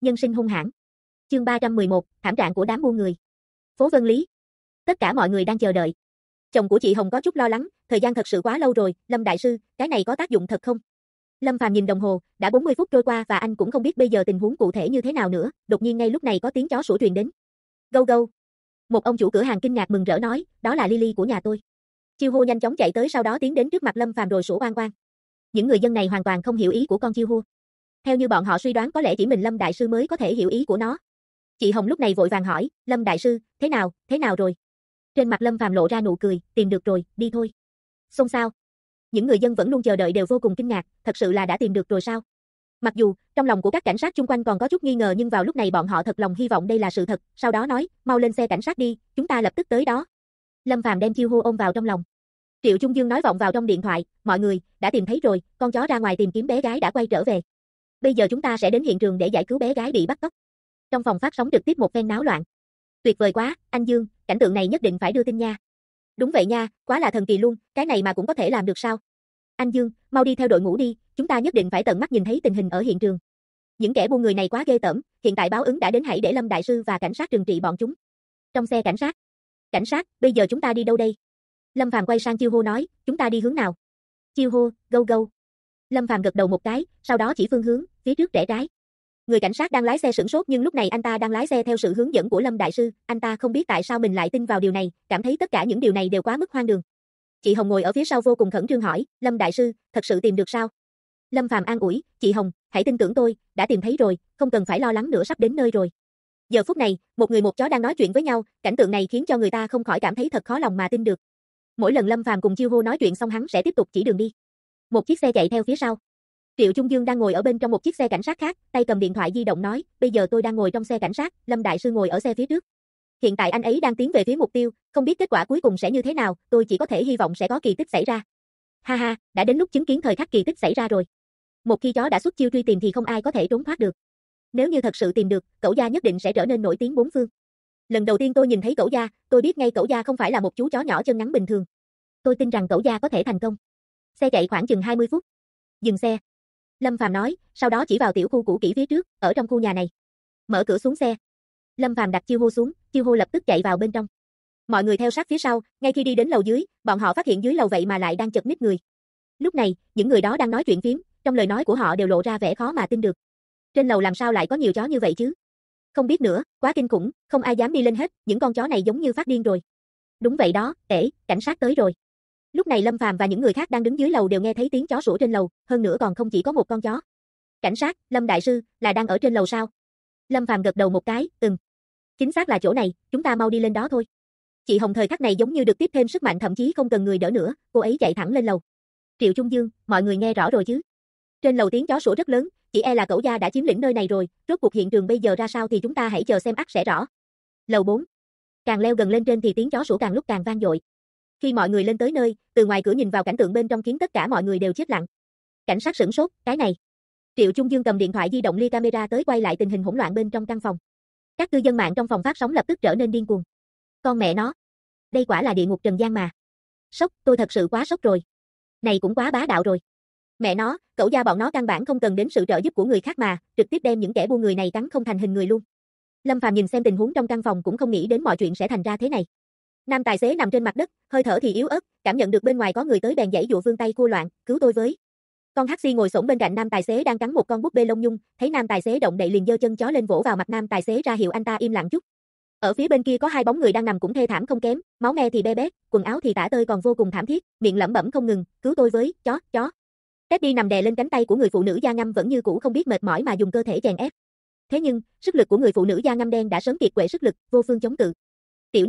Nhân sinh hung hãn. Chương 311, thảm trạng của đám buôn người. Phố Vân Lý. Tất cả mọi người đang chờ đợi. Chồng của chị Hồng có chút lo lắng, thời gian thật sự quá lâu rồi, Lâm đại sư, cái này có tác dụng thật không? Lâm Phàm nhìn đồng hồ, đã 40 phút trôi qua và anh cũng không biết bây giờ tình huống cụ thể như thế nào nữa, đột nhiên ngay lúc này có tiếng chó sủa truyền đến. Gâu gâu. Một ông chủ cửa hàng kinh ngạc mừng rỡ nói, đó là Lily của nhà tôi. Chiêu Hô nhanh chóng chạy tới sau đó tiến đến trước mặt Lâm Phàm rồi sủa oang oang. Những người dân này hoàn toàn không hiểu ý của con Chiêu Hô. Theo như bọn họ suy đoán có lẽ chỉ mình Lâm đại sư mới có thể hiểu ý của nó. Chị Hồng lúc này vội vàng hỏi, Lâm đại sư, thế nào rồi? Trên mặt Lâm Phàm lộ ra nụ cười, tìm được rồi, đi thôi. Xôn xao. Những người dân vẫn luôn chờ đợi đều vô cùng kinh ngạc, thật sự là đã tìm được rồi sao? Mặc dù, trong lòng của các cảnh sát chung quanh còn có chút nghi ngờ nhưng vào lúc này bọn họ thật lòng hy vọng đây là sự thật, sau đó nói, mau lên xe cảnh sát đi, chúng ta lập tức tới đó. Lâm Phàm đem Chiêu Hô ôm vào trong lòng. Triệu Trung Dương nói vọng vào trong điện thoại, mọi người, đã tìm thấy rồi, con chó ra ngoài tìm kiếm bé gái đã quay trở về. Bây giờ chúng ta sẽ đến hiện trường để giải cứu bé gái bị bắt cóc. Trong phòng phát sóng trực tiếp một phen náo loạn. Tuyệt vời quá, anh Dương, cảnh tượng này nhất định phải đưa tin nha. Đúng vậy nha, quá là thần kỳ luôn, cái này mà cũng có thể làm được sao? Anh Dương, mau đi theo đội ngũ đi, chúng ta nhất định phải tận mắt nhìn thấy tình hình ở hiện trường. Những kẻ buôn người này quá ghê tởm, hiện tại báo ứng đã đến, hãy để Lâm đại sư và cảnh sát trừng trị bọn chúng. Trong xe cảnh sát, bây giờ chúng ta đi đâu đây? Lâm Phàm quay sang Chiêu Hô nói, chúng ta đi hướng nào? Chiêu Hô, gâu gâu. Lâm Phàm gật đầu một cái, sau đó chỉ phương hướng, phía trước rẽ trái. Người cảnh sát đang lái xe sửng sốt nhưng lúc này anh ta đang lái xe theo sự hướng dẫn của Lâm đại sư, anh ta không biết tại sao mình lại tin vào điều này, cảm thấy tất cả những điều này đều quá mức hoang đường. Chị Hồng ngồi ở phía sau vô cùng khẩn trương hỏi, Lâm đại sư, thật sự tìm được sao? Lâm Phàm an ủi, chị Hồng, hãy tin tưởng tôi, đã tìm thấy rồi, không cần phải lo lắng nữa, sắp đến nơi rồi. Giờ phút này, một người một chó đang nói chuyện với nhau, cảnh tượng này khiến cho người ta không khỏi cảm thấy thật khó lòng mà tin được. Mỗi lần Lâm Phàm cùng Chiêu Hô nói chuyện xong hắn sẽ tiếp tục chỉ đường đi. Một chiếc xe chạy theo phía sau. Triệu Trung Dương đang ngồi ở bên trong một chiếc xe cảnh sát khác, tay cầm điện thoại di động nói, bây giờ tôi đang ngồi trong xe cảnh sát, Lâm đại sư ngồi ở xe phía trước. Hiện tại anh ấy đang tiến về phía mục tiêu, không biết kết quả cuối cùng sẽ như thế nào, tôi chỉ có thể hy vọng sẽ có kỳ tích xảy ra. Ha ha, đã đến lúc chứng kiến thời khắc kỳ tích xảy ra rồi. Một khi chó đã xuất chiêu truy tìm thì không ai có thể trốn thoát được. Nếu như thật sự tìm được, Cẩu Gia nhất định sẽ trở nên nổi tiếng bốn phương. Lần đầu tiên tôi nhìn thấy Cẩu Gia, tôi biết ngay Cẩu Gia không phải là một chú chó nhỏ chân ngắn bình thường. Tôi tin rằng Cẩu Gia có thể thành công. Xe chạy khoảng chừng 20 phút. Dừng xe. Lâm Phàm nói, sau đó chỉ vào tiểu khu cũ kỹ phía trước, ở trong khu nhà này. Mở cửa xuống xe. Lâm Phàm đặt Chiêu Hô xuống, Chiêu Hô lập tức chạy vào bên trong. Mọi người theo sát phía sau, ngay khi đi đến lầu dưới, bọn họ phát hiện dưới lầu vậy mà lại đang chật ních người. Lúc này, những người đó đang nói chuyện phiếm, trong lời nói của họ đều lộ ra vẻ khó mà tin được. Trên lầu làm sao lại có nhiều chó như vậy chứ? Không biết nữa, quá kinh khủng, không ai dám đi lên hết, những con chó này giống như phát điên rồi. Đúng vậy đó, cảnh sát tới rồi. Lúc này Lâm Phàm và những người khác đang đứng dưới lầu đều nghe thấy tiếng chó sủa trên lầu, hơn nữa còn không chỉ có một con chó. Cảnh sát, Lâm đại sư, là đang ở trên lầu sao? Lâm Phàm gật đầu một cái, chính xác là chỗ này, chúng ta mau đi lên đó thôi. Chị Hồng thời khắc này giống như được tiếp thêm sức mạnh thậm chí không cần người đỡ nữa, cô ấy chạy thẳng lên lầu. Triệu Trung Dương, mọi người nghe rõ rồi chứ? Trên lầu tiếng chó sủa rất lớn, chỉ e là Cẩu Gia đã chiếm lĩnh nơi này rồi, rốt cuộc hiện trường bây giờ ra sao thì chúng ta hãy chờ xem ắt sẽ rõ. Lầu 4. Càng leo gần lên trên thì tiếng chó sủa càng lúc càng vang dội. Khi mọi người lên tới nơi, từ ngoài cửa nhìn vào cảnh tượng bên trong khiến tất cả mọi người đều chết lặng. Cảnh sát sửng sốt, cái này. Triệu Trung Dương cầm điện thoại di động lia camera tới quay lại tình hình hỗn loạn bên trong căn phòng. Các cư dân mạng trong phòng phát sóng lập tức trở nên điên cuồng. Con mẹ nó, đây quả là địa ngục trần gian mà. Sốc, tôi thật sự quá sốc rồi. Này cũng quá bá đạo rồi. Mẹ nó, Cẩu Gia bọn nó căn bản không cần đến sự trợ giúp của người khác mà, trực tiếp đem những kẻ buôn người này cắn không thành hình người luôn. Lâm Phàm nhìn xem tình huống trong căn phòng cũng không nghĩ đến mọi chuyện sẽ thành ra thế này. Nam tài xế nằm trên mặt đất, hơi thở thì yếu ớt, cảm nhận được bên ngoài có người tới bèn giãy giụa vươn tay cua loạn, cứu tôi với. Con Haxi ngồi xổm bên cạnh nam tài xế đang cắn một con búp bê lông nhung, thấy nam tài xế động đậy liền giơ chân chó lên vỗ vào mặt nam tài xế ra hiệu anh ta im lặng chút. Ở phía bên kia có hai bóng người đang nằm cũng thê thảm không kém, máu me thì be bét, quần áo thì tả tơi còn vô cùng thảm thiết, miệng lẩm bẩm không ngừng, cứu tôi với, chó. Teddy nằm đè lên cánh tay của người phụ nữ da ngăm vẫn như cũ không biết mệt mỏi mà dùng cơ thể chèn ép. Thế nhưng, sức lực của người phụ nữ da ngăm đen đã sớm kiệt quệ sức lực, vô phương chống cự. Tiểu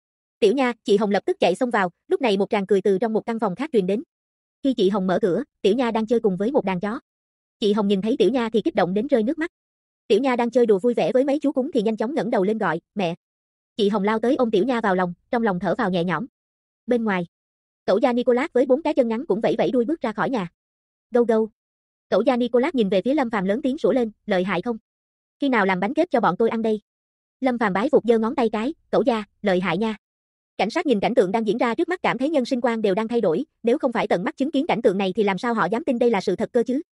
Nha, chị Hồng lập tức chạy xông vào, lúc này một tràng cười từ trong một căn phòng khác truyền đến. Khi chị Hồng mở cửa, Tiểu Nha đang chơi cùng với một đàn chó. Chị Hồng nhìn thấy Tiểu Nha thì kích động đến rơi nước mắt. Tiểu Nha đang chơi đùa vui vẻ với mấy chú cún thì nhanh chóng ngẩng đầu lên gọi, mẹ. Chị Hồng lao tới ôm Tiểu Nha vào lòng, trong lòng thở vào nhẹ nhõm. Bên ngoài, Cẩu Gia Nicholas với 4 cái chân ngắn cũng vẫy vẫy đuôi bước ra khỏi nhà. Gâu gâu. Cẩu Gia Nicholas nhìn về phía Lâm Phàm lớn tiếng sủa lên, lợi hại không? Khi nào làm bánh kết cho bọn tôi ăn đây? Lâm Phàm bái phục giơ ngón tay cái, Cẩu Gia, lợi hại nha. Cảnh sát nhìn cảnh tượng đang diễn ra trước mắt cảm thấy nhân sinh quan đều đang thay đổi, nếu không phải tận mắt chứng kiến cảnh tượng này thì làm sao họ dám tin đây là sự thật cơ chứ?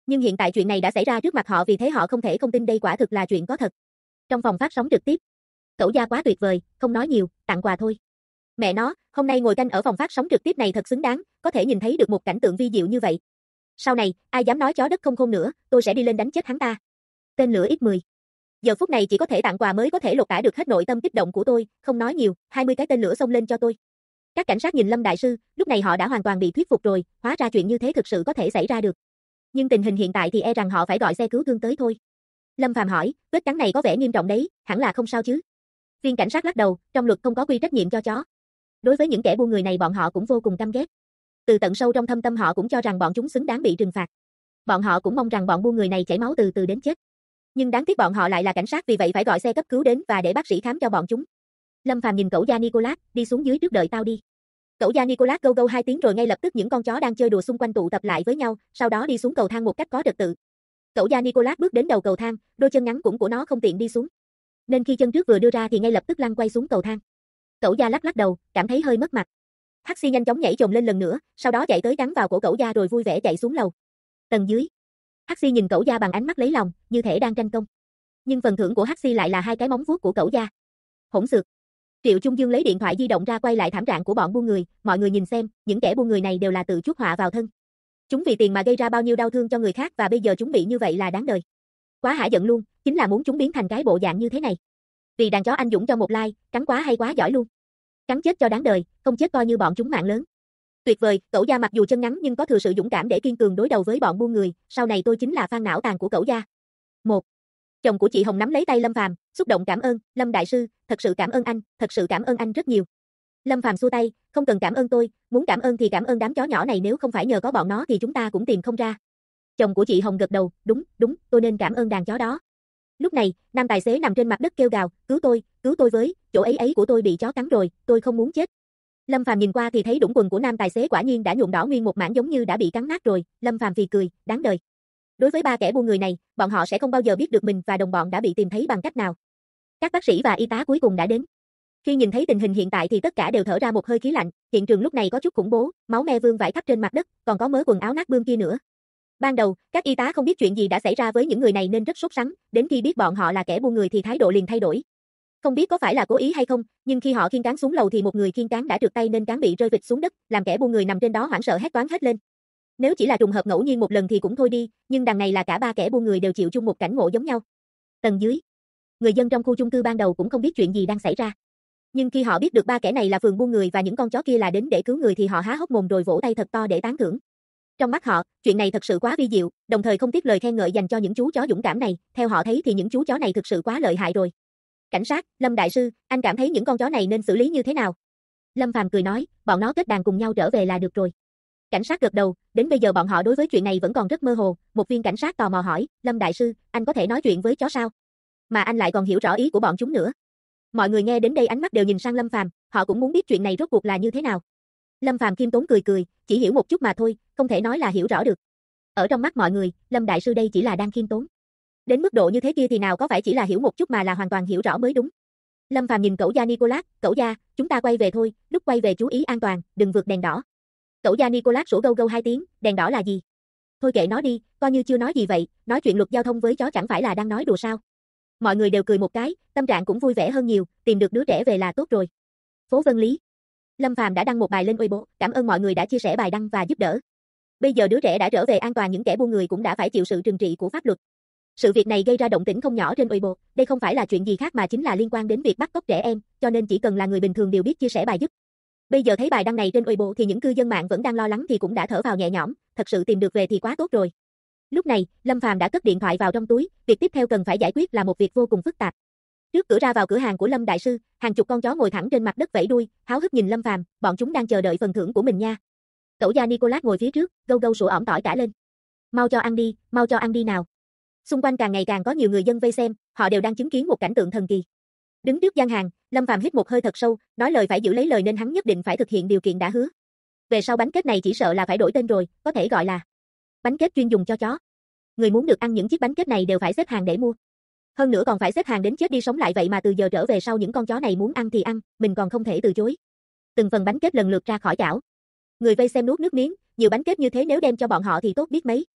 Nhưng hiện tại chuyện này đã xảy ra trước mặt họ vì thế họ không thể không tin đây quả thực là chuyện có thật. Trong phòng phát sóng trực tiếp, Cẩu Gia quá tuyệt vời, không nói nhiều, tặng quà thôi. Mẹ nó, hôm nay ngồi canh ở phòng phát sóng trực tiếp này thật xứng đáng, có thể nhìn thấy được một cảnh tượng vi diệu như vậy. Sau này, ai dám nói chó đất không khôn nữa, tôi sẽ đi lên đánh chết hắn ta. Tên lửa X10. Giờ phút này chỉ có thể tặng quà mới có thể lột tả được hết nội tâm kích động của tôi, không nói nhiều, 20 cái tên lửa xông lên cho tôi. Các cảnh sát nhìn Lâm đại sư, lúc này họ đã hoàn toàn bị thuyết phục rồi, hóa ra chuyện như thế thực sự có thể xảy ra được. Nhưng tình hình hiện tại thì e rằng họ phải gọi xe cứu thương tới thôi. Lâm Phàm hỏi, vết cắn này có vẻ nghiêm trọng đấy, hẳn là không sao chứ? Viên cảnh sát lắc đầu, trong luật không có quy trách nhiệm cho chó. Đối với những kẻ buôn người này bọn họ cũng vô cùng căm ghét. Từ tận sâu trong thâm tâm họ cũng cho rằng bọn chúng xứng đáng bị trừng phạt. Bọn họ cũng mong rằng bọn buôn người này chảy máu từ từ đến chết. Nhưng đáng tiếc bọn họ lại là cảnh sát vì vậy phải gọi xe cấp cứu đến và để bác sĩ khám cho bọn chúng. Lâm Phàm nhìn Cẩu Gia Nicolas, đi xuống dưới trước đợi tao đi. Cẩu Gia Nicolas gâu gâu 2 tiếng rồi ngay lập tức những con chó đang chơi đùa xung quanh tụ tập lại với nhau, sau đó đi xuống cầu thang một cách có trật tự. Cẩu Gia Nicolas bước đến đầu cầu thang, đôi chân ngắn cũng của nó không tiện đi xuống. Nên khi chân trước vừa đưa ra thì ngay lập tức lăn quay xuống cầu thang. Cẩu Gia lắc lắc đầu, cảm thấy hơi mất mặt. Taxi nhanh chóng nhảy chồm lên lần nữa, sau đó chạy tới cắn vào cổ Cẩu Gia rồi vui vẻ chạy xuống lầu. Tầng dưới, Taxi nhìn Cẩu Gia bằng ánh mắt lấy lòng, như thể đang tranh công. Nhưng phần thưởng của Taxi lại là 2 cái móng vuốt của Cẩu Gia. Hỗn xược. Triệu Trung Dương lấy điện thoại di động ra quay lại thảm trạng của bọn buôn người, mọi người nhìn xem, những kẻ buôn người này đều là tự chuốc họa vào thân. Chúng vì tiền mà gây ra bao nhiêu đau thương cho người khác và bây giờ chúng bị như vậy là đáng đời. Quá hả giận luôn, chính là muốn chúng biến thành cái bộ dạng như thế này. Vì đàn chó anh dũng cho một like, cắn quá hay quá giỏi luôn. Cắn chết cho đáng đời, không chết coi như bọn chúng mạng lớn. Tuyệt vời, Cẩu Gia mặc dù chân ngắn nhưng có thừa sự dũng cảm để kiên cường đối đầu với bọn buôn người, sau này tôi chính là fan não tàn của Cẩu Gia. 1. Chồng của chị Hồng nắm lấy tay Lâm Phàm, xúc động cảm ơn, Lâm đại sư, thật sự cảm ơn anh, thật sự cảm ơn anh rất nhiều. Lâm Phàm xua tay, không cần cảm ơn tôi, muốn cảm ơn thì cảm ơn đám chó nhỏ này nếu không phải nhờ có bọn nó thì chúng ta cũng tìm không ra. Chồng của chị Hồng gật đầu, đúng, tôi nên cảm ơn đàn chó đó. Lúc này, nam tài xế nằm trên mặt đất kêu gào, cứu tôi với, chỗ ấy ấy của tôi bị chó cắn rồi, tôi không muốn chết. Lâm Phàm nhìn qua thì thấy đũng quần của nam tài xế quả nhiên đã nhuộm đỏ nguyên một mảng giống như đã bị cắn nát rồi, Lâm Phàm phì cười, đáng đời. Đối với 3 kẻ buôn người này, bọn họ sẽ không bao giờ biết được mình và đồng bọn đã bị tìm thấy bằng cách nào. Các bác sĩ và y tá cuối cùng đã đến. Khi nhìn thấy tình hình hiện tại thì tất cả đều thở ra một hơi khí lạnh, hiện trường lúc này có chút khủng bố, máu me vương vãi khắp trên mặt đất, còn có mớ quần áo nát bươm kia nữa. Ban đầu, các y tá không biết chuyện gì đã xảy ra với những người này nên rất sốt sắng, đến khi biết bọn họ là kẻ buôn người thì thái độ liền thay đổi. Không biết có phải là cố ý hay không, nhưng khi họ khiêng cán xuống lầu thì một người khiêng cán đã trượt tay nên cán bị rơi vịt xuống đất, làm kẻ buôn người nằm trên đó hoảng sợ hét toáng hết lên. Nếu chỉ là trùng hợp ngẫu nhiên một lần thì cũng thôi đi, nhưng đằng này là cả 3 kẻ buôn người đều chịu chung một cảnh ngộ giống nhau. Tầng dưới, người dân trong khu chung cư ban đầu cũng không biết chuyện gì đang xảy ra. Nhưng khi họ biết được 3 kẻ này là phường buôn người và những con chó kia là đến để cứu người thì họ há hốc mồm rồi vỗ tay thật to để tán thưởng. Trong mắt họ, chuyện này thật sự quá vi diệu, đồng thời không tiếc lời khen ngợi dành cho những chú chó dũng cảm này, theo họ thấy thì những chú chó này thực sự quá lợi hại rồi. Cảnh sát, Lâm đại sư, anh cảm thấy những con chó này nên xử lý như thế nào? Lâm Phàm cười nói, bọn nó kết đàn cùng nhau trở về là được rồi. Cảnh sát gật đầu, đến bây giờ bọn họ đối với chuyện này vẫn còn rất mơ hồ, một viên cảnh sát tò mò hỏi, Lâm đại sư, anh có thể nói chuyện với chó sao? Mà anh lại còn hiểu rõ ý của bọn chúng nữa. Mọi người nghe đến đây ánh mắt đều nhìn sang Lâm Phàm, họ cũng muốn biết chuyện này rốt cuộc là như thế nào. Lâm Phàm khiêm tốn cười cười, chỉ hiểu một chút mà thôi, không thể nói là hiểu rõ được. Ở trong mắt mọi người, Lâm đại sư đây chỉ là đang khiêm tốn. Đến mức độ như thế kia thì nào có phải chỉ là hiểu một chút mà là hoàn toàn hiểu rõ mới đúng. Lâm Phàm nhìn Cẩu Gia Nicolas, Cẩu Gia, chúng ta quay về thôi, lúc quay về chú ý an toàn, đừng vượt đèn đỏ. Cẩu Gia Nicolas sủa gâu gâu 2 tiếng, đèn đỏ là gì? Thôi kệ nó đi, coi như chưa nói gì vậy, nói chuyện luật giao thông với chó chẳng phải là đang nói đùa sao? Mọi người đều cười một cái, tâm trạng cũng vui vẻ hơn nhiều, tìm được đứa trẻ về là tốt rồi. Phố Vân Lý. Lâm Phàm đã đăng một bài lên Weibo, cảm ơn mọi người đã chia sẻ bài đăng và giúp đỡ. Bây giờ đứa trẻ đã trở về an toàn, những kẻ buôn người cũng đã phải chịu sự trừng trị của pháp luật. Sự việc này gây ra động tĩnh không nhỏ trên Weibo, đây không phải là chuyện gì khác mà chính là liên quan đến việc bắt cóc trẻ em, cho nên chỉ cần là người bình thường đều biết chia sẻ bài giúp. Bây giờ thấy bài đăng này trên Weibo thì những cư dân mạng vẫn đang lo lắng thì cũng đã thở vào nhẹ nhõm, thật sự tìm được về thì quá tốt rồi. Lúc này, Lâm Phàm đã cất điện thoại vào trong túi, việc tiếp theo cần phải giải quyết là một việc vô cùng phức tạp. Trước cửa ra vào cửa hàng của Lâm đại sư, hàng chục con chó ngồi thẳng trên mặt đất vẫy đuôi, háo hức nhìn Lâm Phàm, bọn chúng đang chờ đợi phần thưởng của mình nha. Cẩu Gia Nicolas ngồi phía trước, gâu gâu sủa ỏm tỏi cả lên. Mau cho ăn đi nào. Xung quanh càng ngày càng có nhiều người dân vây xem, họ đều đang chứng kiến một cảnh tượng thần kỳ. Đứng trước gian hàng, Lâm Phàm hít một hơi thật sâu, nói lời phải giữ lấy lời nên hắn nhất định phải thực hiện điều kiện đã hứa. Về sau bánh kết này chỉ sợ là phải đổi tên rồi, có thể gọi là bánh kết chuyên dùng cho chó. Người muốn được ăn những chiếc bánh kết này đều phải xếp hàng để mua. Hơn nữa còn phải xếp hàng đến chết đi sống lại, vậy mà từ giờ trở về sau những con chó này muốn ăn thì ăn, mình còn không thể từ chối. Từng phần bánh kết lần lượt ra khỏi chảo. Người vây xem nuốt nước miếng, nhiều bánh kết như thế nếu đem cho bọn họ thì tốt biết mấy.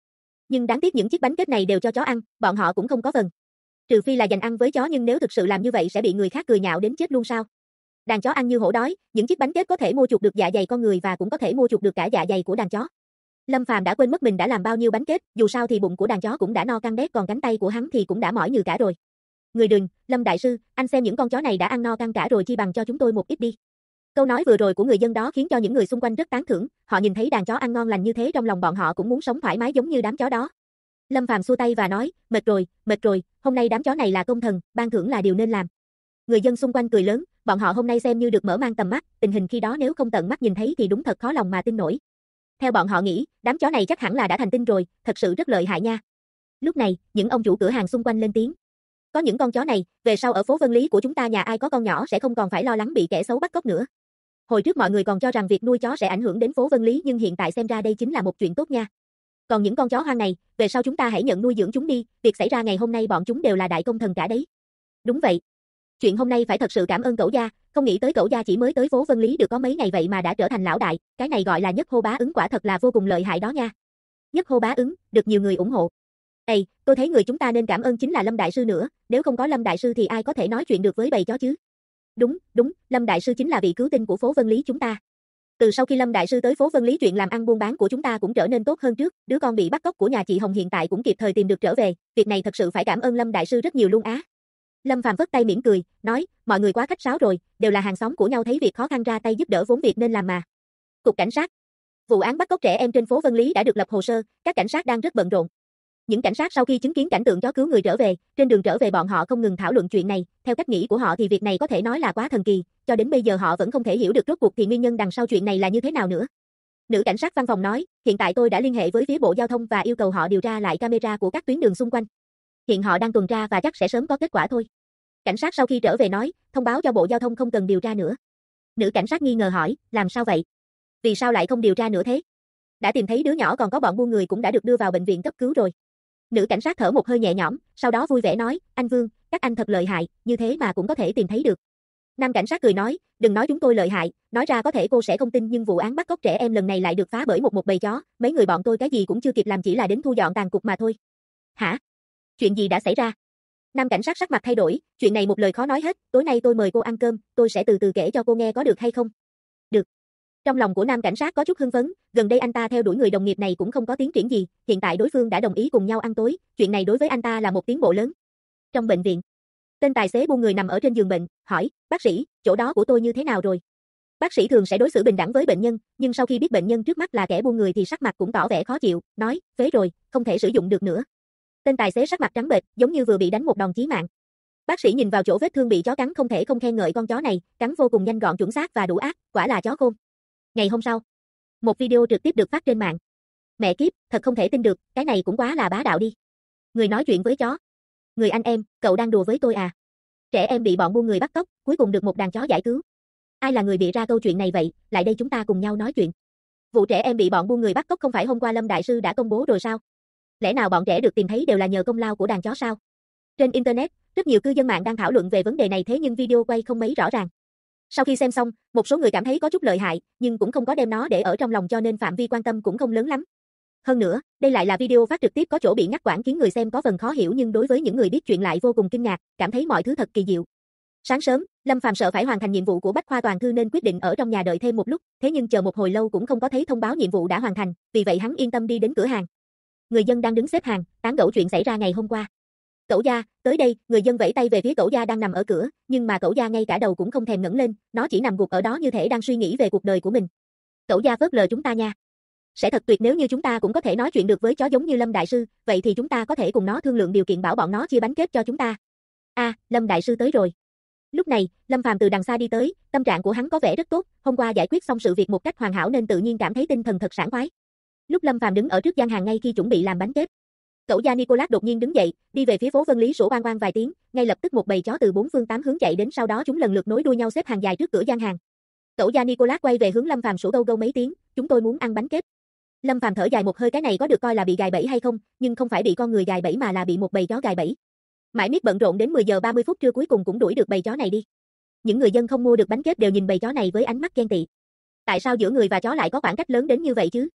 Nhưng đáng tiếc những chiếc bánh kết này đều cho chó ăn, bọn họ cũng không có phần. Trừ phi là dành ăn với chó, nhưng nếu thực sự làm như vậy sẽ bị người khác cười nhạo đến chết luôn sao? Đàn chó ăn như hổ đói, những chiếc bánh kết có thể mua chuộc được dạ dày con người và cũng có thể mua chuộc được cả dạ dày của đàn chó. Lâm Phàm đã quên mất mình đã làm bao nhiêu bánh kết, dù sao thì bụng của đàn chó cũng đã no căng đét, còn cánh tay của hắn thì cũng đã mỏi nhừ cả rồi. Người đừng, Lâm đại sư, anh xem những con chó này đã ăn no căng cả rồi, chi bằng cho chúng tôi một ít đi. Câu nói vừa rồi của người dân đó khiến cho những người xung quanh rất tán thưởng, họ nhìn thấy đàn chó ăn ngon lành như thế, trong lòng bọn họ cũng muốn sống thoải mái giống như đám chó đó. Lâm Phàm xua tay và nói, mệt rồi, hôm nay đám chó này là công thần, ban thưởng là điều nên làm. Người dân xung quanh cười lớn, bọn họ hôm nay xem như được mở mang tầm mắt, tình hình khi đó nếu không tận mắt nhìn thấy thì đúng thật khó lòng mà tin nổi. Theo bọn họ nghĩ, đám chó này chắc hẳn là đã thành tinh rồi, thật sự rất lợi hại nha. Lúc này, những ông chủ cửa hàng xung quanh lên tiếng. Có những con chó này, về sau ở phố Vân Lý của chúng ta nhà ai có con nhỏ sẽ không còn phải lo lắng bị kẻ xấu bắt cóc nữa. Hồi trước mọi người còn cho rằng việc nuôi chó sẽ ảnh hưởng đến phố Vân Lý, nhưng hiện tại xem ra đây chính là một chuyện tốt nha. Còn những con chó hoang này, về sau chúng ta hãy nhận nuôi dưỡng chúng đi, việc xảy ra ngày hôm nay bọn chúng đều là đại công thần cả đấy. Đúng vậy. Chuyện hôm nay phải thật sự cảm ơn cậu gia, không nghĩ tới cậu gia chỉ mới tới phố Vân Lý được có mấy ngày vậy mà đã trở thành lão đại, cái này gọi là nhất hô bá ứng, quả thật là vô cùng lợi hại đó nha. Nhất hô bá ứng, được nhiều người ủng hộ. Ê, tôi thấy người chúng ta nên cảm ơn chính là Lâm đại sư nữa, nếu không có Lâm đại sư thì ai có thể nói chuyện được với bầy chó chứ. Đúng, Lâm đại sư chính là vị cứu tinh của phố Vân Lý chúng ta. Từ sau khi Lâm đại sư tới phố Vân Lý, chuyện làm ăn buôn bán của chúng ta cũng trở nên tốt hơn trước, đứa con bị bắt cóc của nhà chị Hồng hiện tại cũng kịp thời tìm được trở về, việc này thật sự phải cảm ơn Lâm đại sư rất nhiều luôn á. Lâm Phàm vất tay mỉm cười, nói, mọi người quá khách sáo rồi, đều là hàng xóm của nhau, thấy việc khó khăn ra tay giúp đỡ vốn việc nên làm mà. Cục cảnh sát. Vụ án bắt cóc trẻ em trên phố Vân Lý đã được lập hồ sơ, các cảnh sát đang rất bận rộn. Những cảnh sát sau khi chứng kiến cảnh tượng chó cứu người trở về, trên đường trở về bọn họ không ngừng thảo luận chuyện này, theo cách nghĩ của họ thì việc này có thể nói là quá thần kỳ, cho đến bây giờ họ vẫn không thể hiểu được rốt cuộc thì nguyên nhân đằng sau chuyện này là như thế nào nữa. Nữ cảnh sát văn phòng nói, hiện tại tôi đã liên hệ với phía Bộ Giao thông và yêu cầu họ điều tra lại camera của các tuyến đường xung quanh. Hiện họ đang tuần tra và chắc sẽ sớm có kết quả thôi. Cảnh sát sau khi trở về nói, thông báo cho Bộ Giao thông không cần điều tra nữa. Nữ cảnh sát nghi ngờ hỏi, làm sao vậy? Vì sao lại không điều tra nữa thế? Đã tìm thấy đứa nhỏ, còn có bọn buôn người cũng đã được đưa vào bệnh viện cấp cứu rồi. Nữ cảnh sát thở một hơi nhẹ nhõm, sau đó vui vẻ nói, anh Vương, các anh thật lợi hại, như thế mà cũng có thể tìm thấy được. Nam cảnh sát cười nói, đừng nói chúng tôi lợi hại, nói ra có thể cô sẽ không tin, nhưng vụ án bắt cóc trẻ em lần này lại được phá bởi một bầy chó, mấy người bọn tôi cái gì cũng chưa kịp làm, chỉ là đến thu dọn tàn cục mà thôi. Hả? Chuyện gì đã xảy ra? Nam cảnh sát sắc mặt thay đổi, chuyện này một lời khó nói hết, tối nay tôi mời cô ăn cơm, tôi sẽ từ từ kể cho cô nghe, có được hay không? Được. Trong lòng của nam cảnh sát có chút hưng phấn, gần đây anh ta theo đuổi người đồng nghiệp này cũng không có tiến triển gì, hiện tại đối phương đã đồng ý cùng nhau ăn tối, chuyện này đối với anh ta là một tiến bộ lớn. Trong bệnh viện, tên tài xế buôn người nằm ở trên giường bệnh, hỏi, bác sĩ, chỗ đó của tôi như thế nào rồi? Bác sĩ thường sẽ đối xử bình đẳng với bệnh nhân, nhưng sau khi biết bệnh nhân trước mắt là kẻ buôn người thì sắc mặt cũng tỏ vẻ khó chịu, nói, phế rồi, không thể sử dụng được nữa. Tên tài xế sắc mặt trắng bệch, giống như vừa bị đánh một đòn chí mạng. Bác sĩ nhìn vào chỗ vết thương bị chó cắn, không thể không khen ngợi con chó này, cắn vô cùng nhanh gọn chuẩn xác và đủ ác, quả là chó khôn. Ngày hôm sau, một video trực tiếp được phát trên mạng. Mẹ kiếp, thật không thể tin được, cái này cũng quá là bá đạo đi. Người nói chuyện với chó. Người anh em, cậu đang đùa với tôi à? Trẻ em bị bọn buôn người bắt cóc, cuối cùng được một đàn chó giải cứu. Ai là người bịa ra câu chuyện này vậy, lại đây chúng ta cùng nhau nói chuyện. Vụ trẻ em bị bọn buôn người bắt cóc không phải hôm qua Lâm đại sư đã công bố rồi sao? Lẽ nào bọn trẻ được tìm thấy đều là nhờ công lao của đàn chó sao? Trên internet, rất nhiều cư dân mạng đang thảo luận về vấn đề này, thế nhưng video quay không mấy rõ ràng. Sau khi xem xong, một số người cảm thấy có chút lợi hại, nhưng cũng không có đem nó để ở trong lòng, cho nên phạm vi quan tâm cũng không lớn lắm. Hơn nữa, đây lại là video phát trực tiếp, có chỗ bị ngắt quãng khiến người xem có phần khó hiểu, nhưng đối với những người biết chuyện lại vô cùng kinh ngạc, cảm thấy mọi thứ thật kỳ diệu. Sáng sớm, Lâm Phàm sợ phải hoàn thành nhiệm vụ của Bách Khoa Toàn Thư nên quyết định ở trong nhà đợi thêm một lúc, thế nhưng chờ một hồi lâu cũng không có thấy thông báo nhiệm vụ đã hoàn thành, vì vậy hắn yên tâm đi đến cửa hàng. Người dân đang đứng xếp hàng, tán gẫu chuyện xảy ra ngày hôm qua. Cẩu gia, tới đây, người dân vẫy tay về phía Cẩu gia đang nằm ở cửa, nhưng mà Cẩu gia ngay cả đầu cũng không thèm ngẩng lên, nó chỉ nằm gục ở đó như thể đang suy nghĩ về cuộc đời của mình. Cẩu gia phớt lờ chúng ta nha. Sẽ thật tuyệt nếu như chúng ta cũng có thể nói chuyện được với chó giống như Lâm đại sư, vậy thì chúng ta có thể cùng nó thương lượng điều kiện, bảo bọn nó chia bánh kết cho chúng ta. Lâm đại sư tới rồi. Lúc này, Lâm Phàm từ đằng xa đi tới, tâm trạng của hắn có vẻ rất tốt, hôm qua giải quyết xong sự việc một cách hoàn hảo nên tự nhiên cảm thấy tinh thần thật sảng khoái. Lúc Lâm Phàm đứng ở trước gian hàng ngay khi chuẩn bị làm bánh kết, Cẩu gia Nicholas đột nhiên đứng dậy, đi về phía phố Vân Lý sủa oang oang vài tiếng, ngay lập tức một bầy chó từ bốn phương tám hướng chạy đến, sau đó chúng lần lượt nối đuôi nhau xếp hàng dài trước cửa gian hàng. Cẩu gia Nicholas quay về hướng Lâm Phàm sủa gâu gâu mấy tiếng, chúng tôi muốn ăn bánh kết. Lâm Phàm thở dài một hơi, cái này có được coi là bị gài bẫy hay không, nhưng không phải bị con người gài bẫy mà là bị một bầy chó gài bẫy. Mãi miết bận rộn đến 10 giờ 30 phút trưa cuối cùng cũng đuổi được bầy chó này đi. Những người dân không mua được bánh kết đều nhìn bầy chó này với ánh mắt ghen tị. Tại sao giữa người và chó lại có khoảng cách lớn đến như vậy chứ?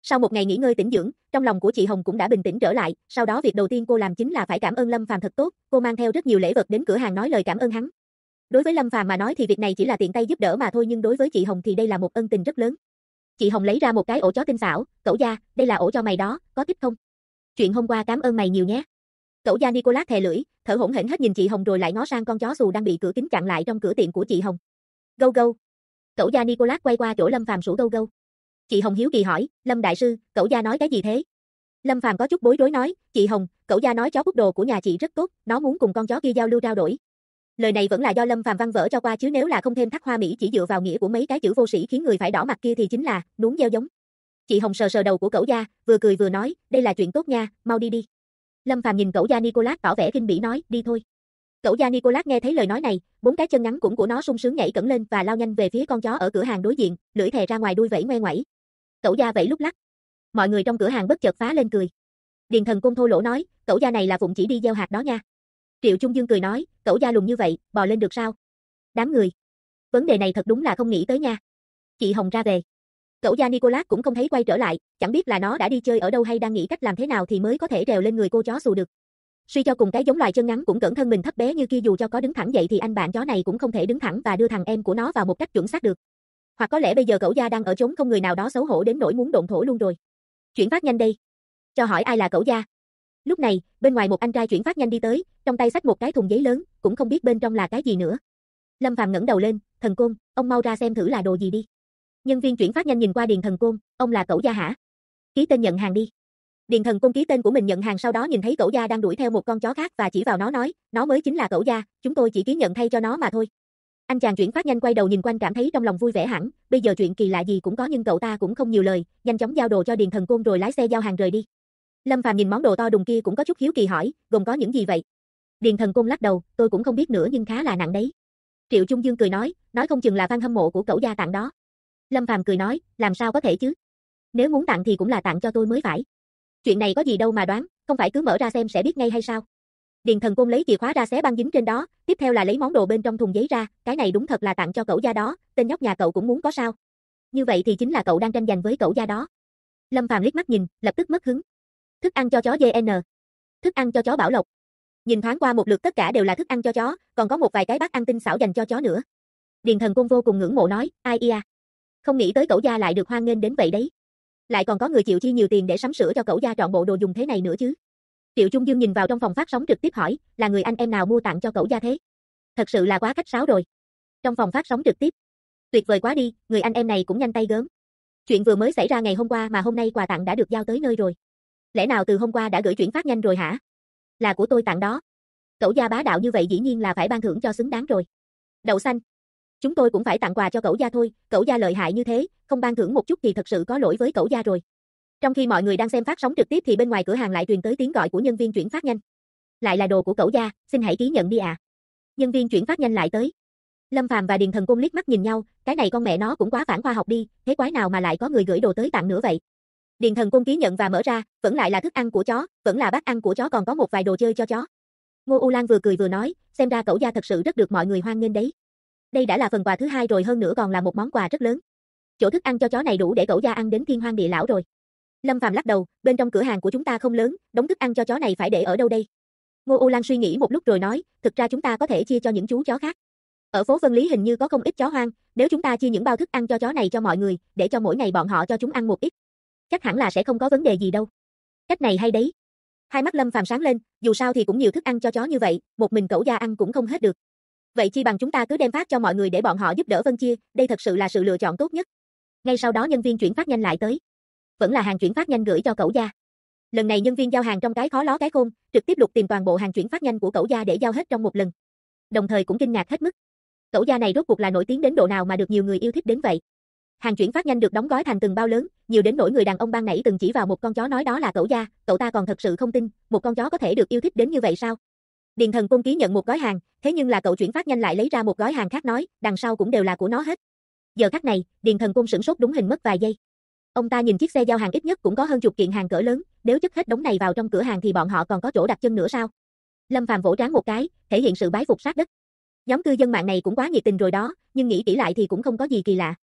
Sau một ngày nghỉ ngơi tĩnh dưỡng, trong lòng của chị Hồng cũng đã bình tĩnh trở lại, sau đó việc đầu tiên cô làm chính là phải cảm ơn Lâm Phàm thật tốt, cô mang theo rất nhiều lễ vật đến cửa hàng nói lời cảm ơn hắn. Đối với Lâm Phàm mà nói thì việc này chỉ là tiện tay giúp đỡ mà thôi, nhưng đối với chị Hồng thì đây là một ân tình rất lớn. Chị Hồng lấy ra một cái ổ chó tinh xảo, "Cẩu gia, đây là ổ cho mày đó, có thích không? Chuyện hôm qua cảm ơn mày nhiều nhé." Cẩu gia Nicolas thè lưỡi, thở hổn hển hết nhìn chị Hồng rồi lại ngó sang con chó xù đang bị cửa kính chặn lại trong cửa tiệm của chị Hồng. "Gâu gâu." Cẩu gia Nicolas quay qua chỗ Lâm Phàm sủ gâu gâu. Chị Hồng hiếu kỳ hỏi, "Lâm đại sư, cẩu gia nói cái gì thế?" Lâm Phàm có chút bối rối nói, "Chị Hồng, cẩu gia nói chó poodle của nhà chị rất tốt, nó muốn cùng con chó kia giao lưu trao đổi." Lời này vẫn là do Lâm Phàm văn vở cho qua chứ nếu là không thêm thắt hoa mỹ chỉ dựa vào nghĩa của mấy cái chữ vô sĩ khiến người phải đỏ mặt kia thì chính là nuống gieo giống. Chị Hồng sờ sờ đầu của cẩu gia, vừa cười vừa nói, "Đây là chuyện tốt nha, mau đi đi." Lâm Phàm nhìn cẩu gia Nicolas tỏ vẻ khinh bỉ nói, "Đi thôi." Cẩu gia Nicolas nghe thấy lời nói này, bốn cái chân ngắn cũng của nó sung sướng nhảy cẫng lên và lao nhanh về phía con chó ở cửa hàng đối diện, lưỡi thè ra ngoài đuôi vẫy ngoe ngoẩy. Cẩu gia vẫy lúc lắc. Mọi người trong cửa hàng bất chợt phá lên cười. Điền Thần Côn thô lỗ nói, "Cẩu gia này là phụng chỉ đi gieo hạt đó nha." Triệu Trung Dương cười nói, "Cẩu gia lùn như vậy, bò lên được sao?" Đám người. Vấn đề này thật đúng là không nghĩ tới nha. Chị Hồng ra về. Cẩu gia Nicolas cũng không thấy quay trở lại, chẳng biết là nó đã đi chơi ở đâu hay đang nghĩ cách làm thế nào thì mới có thể trèo lên người cô chó xù được. Suy cho cùng cái giống loài chân ngắn cũng cỡ thân mình thấp bé như kia dù cho có đứng thẳng dậy thì anh bạn chó này cũng không thể đứng thẳng và đưa thằng em của nó vào một cách chuẩn xác được. Hoặc có lẽ bây giờ cẩu gia đang ở chốn không người nào đó xấu hổ đến nỗi muốn độn thổ luôn rồi. Chuyển phát nhanh đây. Cho hỏi ai là cẩu gia. Lúc này, bên ngoài một anh trai chuyển phát nhanh đi tới, trong tay xách một cái thùng giấy lớn, cũng không biết bên trong là cái gì nữa. Lâm Phàm ngẩng đầu lên, "Thần Côn, ông mau ra xem thử là đồ gì đi." Nhân viên chuyển phát nhanh nhìn qua Điền Thần Côn, "Ông là cẩu gia hả? Ký tên nhận hàng đi." Điền Thần Côn ký tên của mình nhận hàng sau đó nhìn thấy cẩu gia đang đuổi theo một con chó khác và chỉ vào nó nói, "Nó mới chính là cẩu gia, chúng tôi chỉ ký nhận thay cho nó mà thôi." Anh chàng chuyển phát nhanh quay đầu nhìn quanh cảm thấy trong lòng vui vẻ hẳn, bây giờ chuyện kỳ lạ gì cũng có nhưng cậu ta cũng không nhiều lời, nhanh chóng giao đồ cho Điền Thần Côn rồi lái xe giao hàng rời đi. Lâm Phàm nhìn món đồ to đùng kia cũng có chút hiếu kỳ hỏi, "Gồm có những gì vậy?" Điền Thần Côn lắc đầu, "Tôi cũng không biết nữa nhưng khá là nặng đấy." Triệu Trung Dương cười nói không chừng là fan hâm mộ của cẩu gia tặng đó. Lâm Phàm cười nói, "Làm sao có thể chứ? Nếu muốn tặng thì cũng là tặng cho tôi mới phải. Chuyện này có gì đâu mà đoán, không phải cứ mở ra xem sẽ biết ngay hay sao?" Điền Thần Côn lấy chìa khóa ra xé băng dính trên đó, tiếp theo là lấy món đồ bên trong thùng giấy ra, "Cái này đúng thật là tặng cho cẩu gia đó, tên nhóc nhà cậu cũng muốn có sao? Như vậy thì chính là cậu đang tranh giành với cẩu gia đó." Lâm Phàm liếc mắt nhìn, lập tức mất hứng. Thức ăn cho chó GN. Thức ăn cho chó Bảo Lộc. Nhìn thoáng qua một lượt tất cả đều là thức ăn cho chó, còn có một vài cái bát ăn tinh xảo dành cho chó nữa. Điền Thần Côn vô cùng ngưỡng mộ nói, "Ai ia. Không nghĩ tới cẩu gia lại được hoan nghênh đến vậy đấy. Lại còn có người chịu chi nhiều tiền để sắm sửa cho cẩu gia trọn bộ đồ dùng thế này nữa chứ." Triệu Trung Dương nhìn vào trong phòng phát sóng trực tiếp hỏi, "Là người anh em nào mua tặng cho cẩu gia thế? Thật sự là quá khách sáo rồi." Trong phòng phát sóng trực tiếp. "Tuyệt vời quá đi, người anh em này cũng nhanh tay gớm. Chuyện vừa mới xảy ra ngày hôm qua mà hôm nay quà tặng đã được giao tới nơi rồi. Lẽ nào từ hôm qua đã gửi chuyển phát nhanh rồi hả? Là của tôi tặng đó. Cẩu gia bá đạo như vậy dĩ nhiên là phải ban thưởng cho xứng đáng rồi. Đậu xanh. Chúng tôi cũng phải tặng quà cho cẩu gia thôi, cẩu gia lợi hại như thế, không ban thưởng một chút thì thật sự có lỗi với cẩu gia rồi." Trong khi mọi người đang xem phát sóng trực tiếp thì bên ngoài cửa hàng lại truyền tới tiếng gọi của nhân viên chuyển phát nhanh. "Lại là đồ của cẩu gia, xin hãy ký nhận đi ạ." Nhân viên chuyển phát nhanh lại tới. Lâm Phàm và Điền Thần Côn liếc mắt nhìn nhau, cái này con mẹ nó cũng quá phản khoa học đi, thế quái nào mà lại có người gửi đồ tới tặng nữa vậy. Điền Thần Côn ký nhận và mở ra, vẫn lại là thức ăn của chó, vẫn là bát ăn của chó còn có một vài đồ chơi cho chó. Ngô U Lan vừa cười vừa nói, xem ra cẩu gia thật sự rất được mọi người hoan nghênh đấy. Đây đã là phần quà thứ hai rồi hơn nữa còn là một món quà rất lớn. Chỗ thức ăn cho chó này đủ để cẩu gia ăn đến thiên hoang địa lão rồi. Lâm Phàm lắc đầu, bên trong cửa hàng của chúng ta không lớn, đống thức ăn cho chó này phải để ở đâu đây? Ngô U Lan suy nghĩ một lúc rồi nói, thực ra chúng ta có thể chia cho những chú chó khác. Ở phố Vân Lý hình như có không ít chó hoang, nếu chúng ta chia những bao thức ăn cho chó này cho mọi người, để cho mỗi ngày bọn họ cho chúng ăn một ít. Chắc hẳn là sẽ không có vấn đề gì đâu. Cách này hay đấy. Hai mắt Lâm Phàm sáng lên, dù sao thì cũng nhiều thức ăn cho chó như vậy, một mình cẩu gia ăn cũng không hết được. Vậy chi bằng chúng ta cứ đem phát cho mọi người để bọn họ giúp đỡ phân chia, đây thật sự là sự lựa chọn tốt nhất. Ngay sau đó nhân viên chuyển phát nhanh lại tới. Vẫn là hàng chuyển phát nhanh gửi cho cẩu gia. Lần này nhân viên giao hàng trong cái khó ló cái khôn, trực tiếp lục tìm toàn bộ hàng chuyển phát nhanh của cẩu gia để giao hết trong một lần. Đồng thời cũng kinh ngạc hết mức. Cẩu gia này rốt cuộc là nổi tiếng đến độ nào mà được nhiều người yêu thích đến vậy. Hàng chuyển phát nhanh được đóng gói thành từng bao lớn, nhiều đến nỗi người đàn ông ban nãy từng chỉ vào một con chó nói đó là cẩu gia, cậu ta còn thật sự không tin, một con chó có thể được yêu thích đến như vậy sao? Điền Thần Côn ký nhận một gói hàng, thế nhưng là cậu chuyển phát nhanh lại lấy ra một gói hàng khác nói, đằng sau cũng đều là của nó hết. Giờ khắc này, Điền Thần Côn sửng sốt đúng hình mất vài giây. Ông ta nhìn chiếc xe giao hàng ít nhất cũng có hơn chục kiện hàng cỡ lớn, nếu chất hết đống này vào trong cửa hàng thì bọn họ còn có chỗ đặt chân nữa sao? Lâm Phàm vỗ trán một cái, thể hiện sự bái phục sát đất. Nhóm cư dân mạng này cũng quá nhiệt tình rồi đó, nhưng nghĩ kỹ lại thì cũng không có gì kỳ lạ.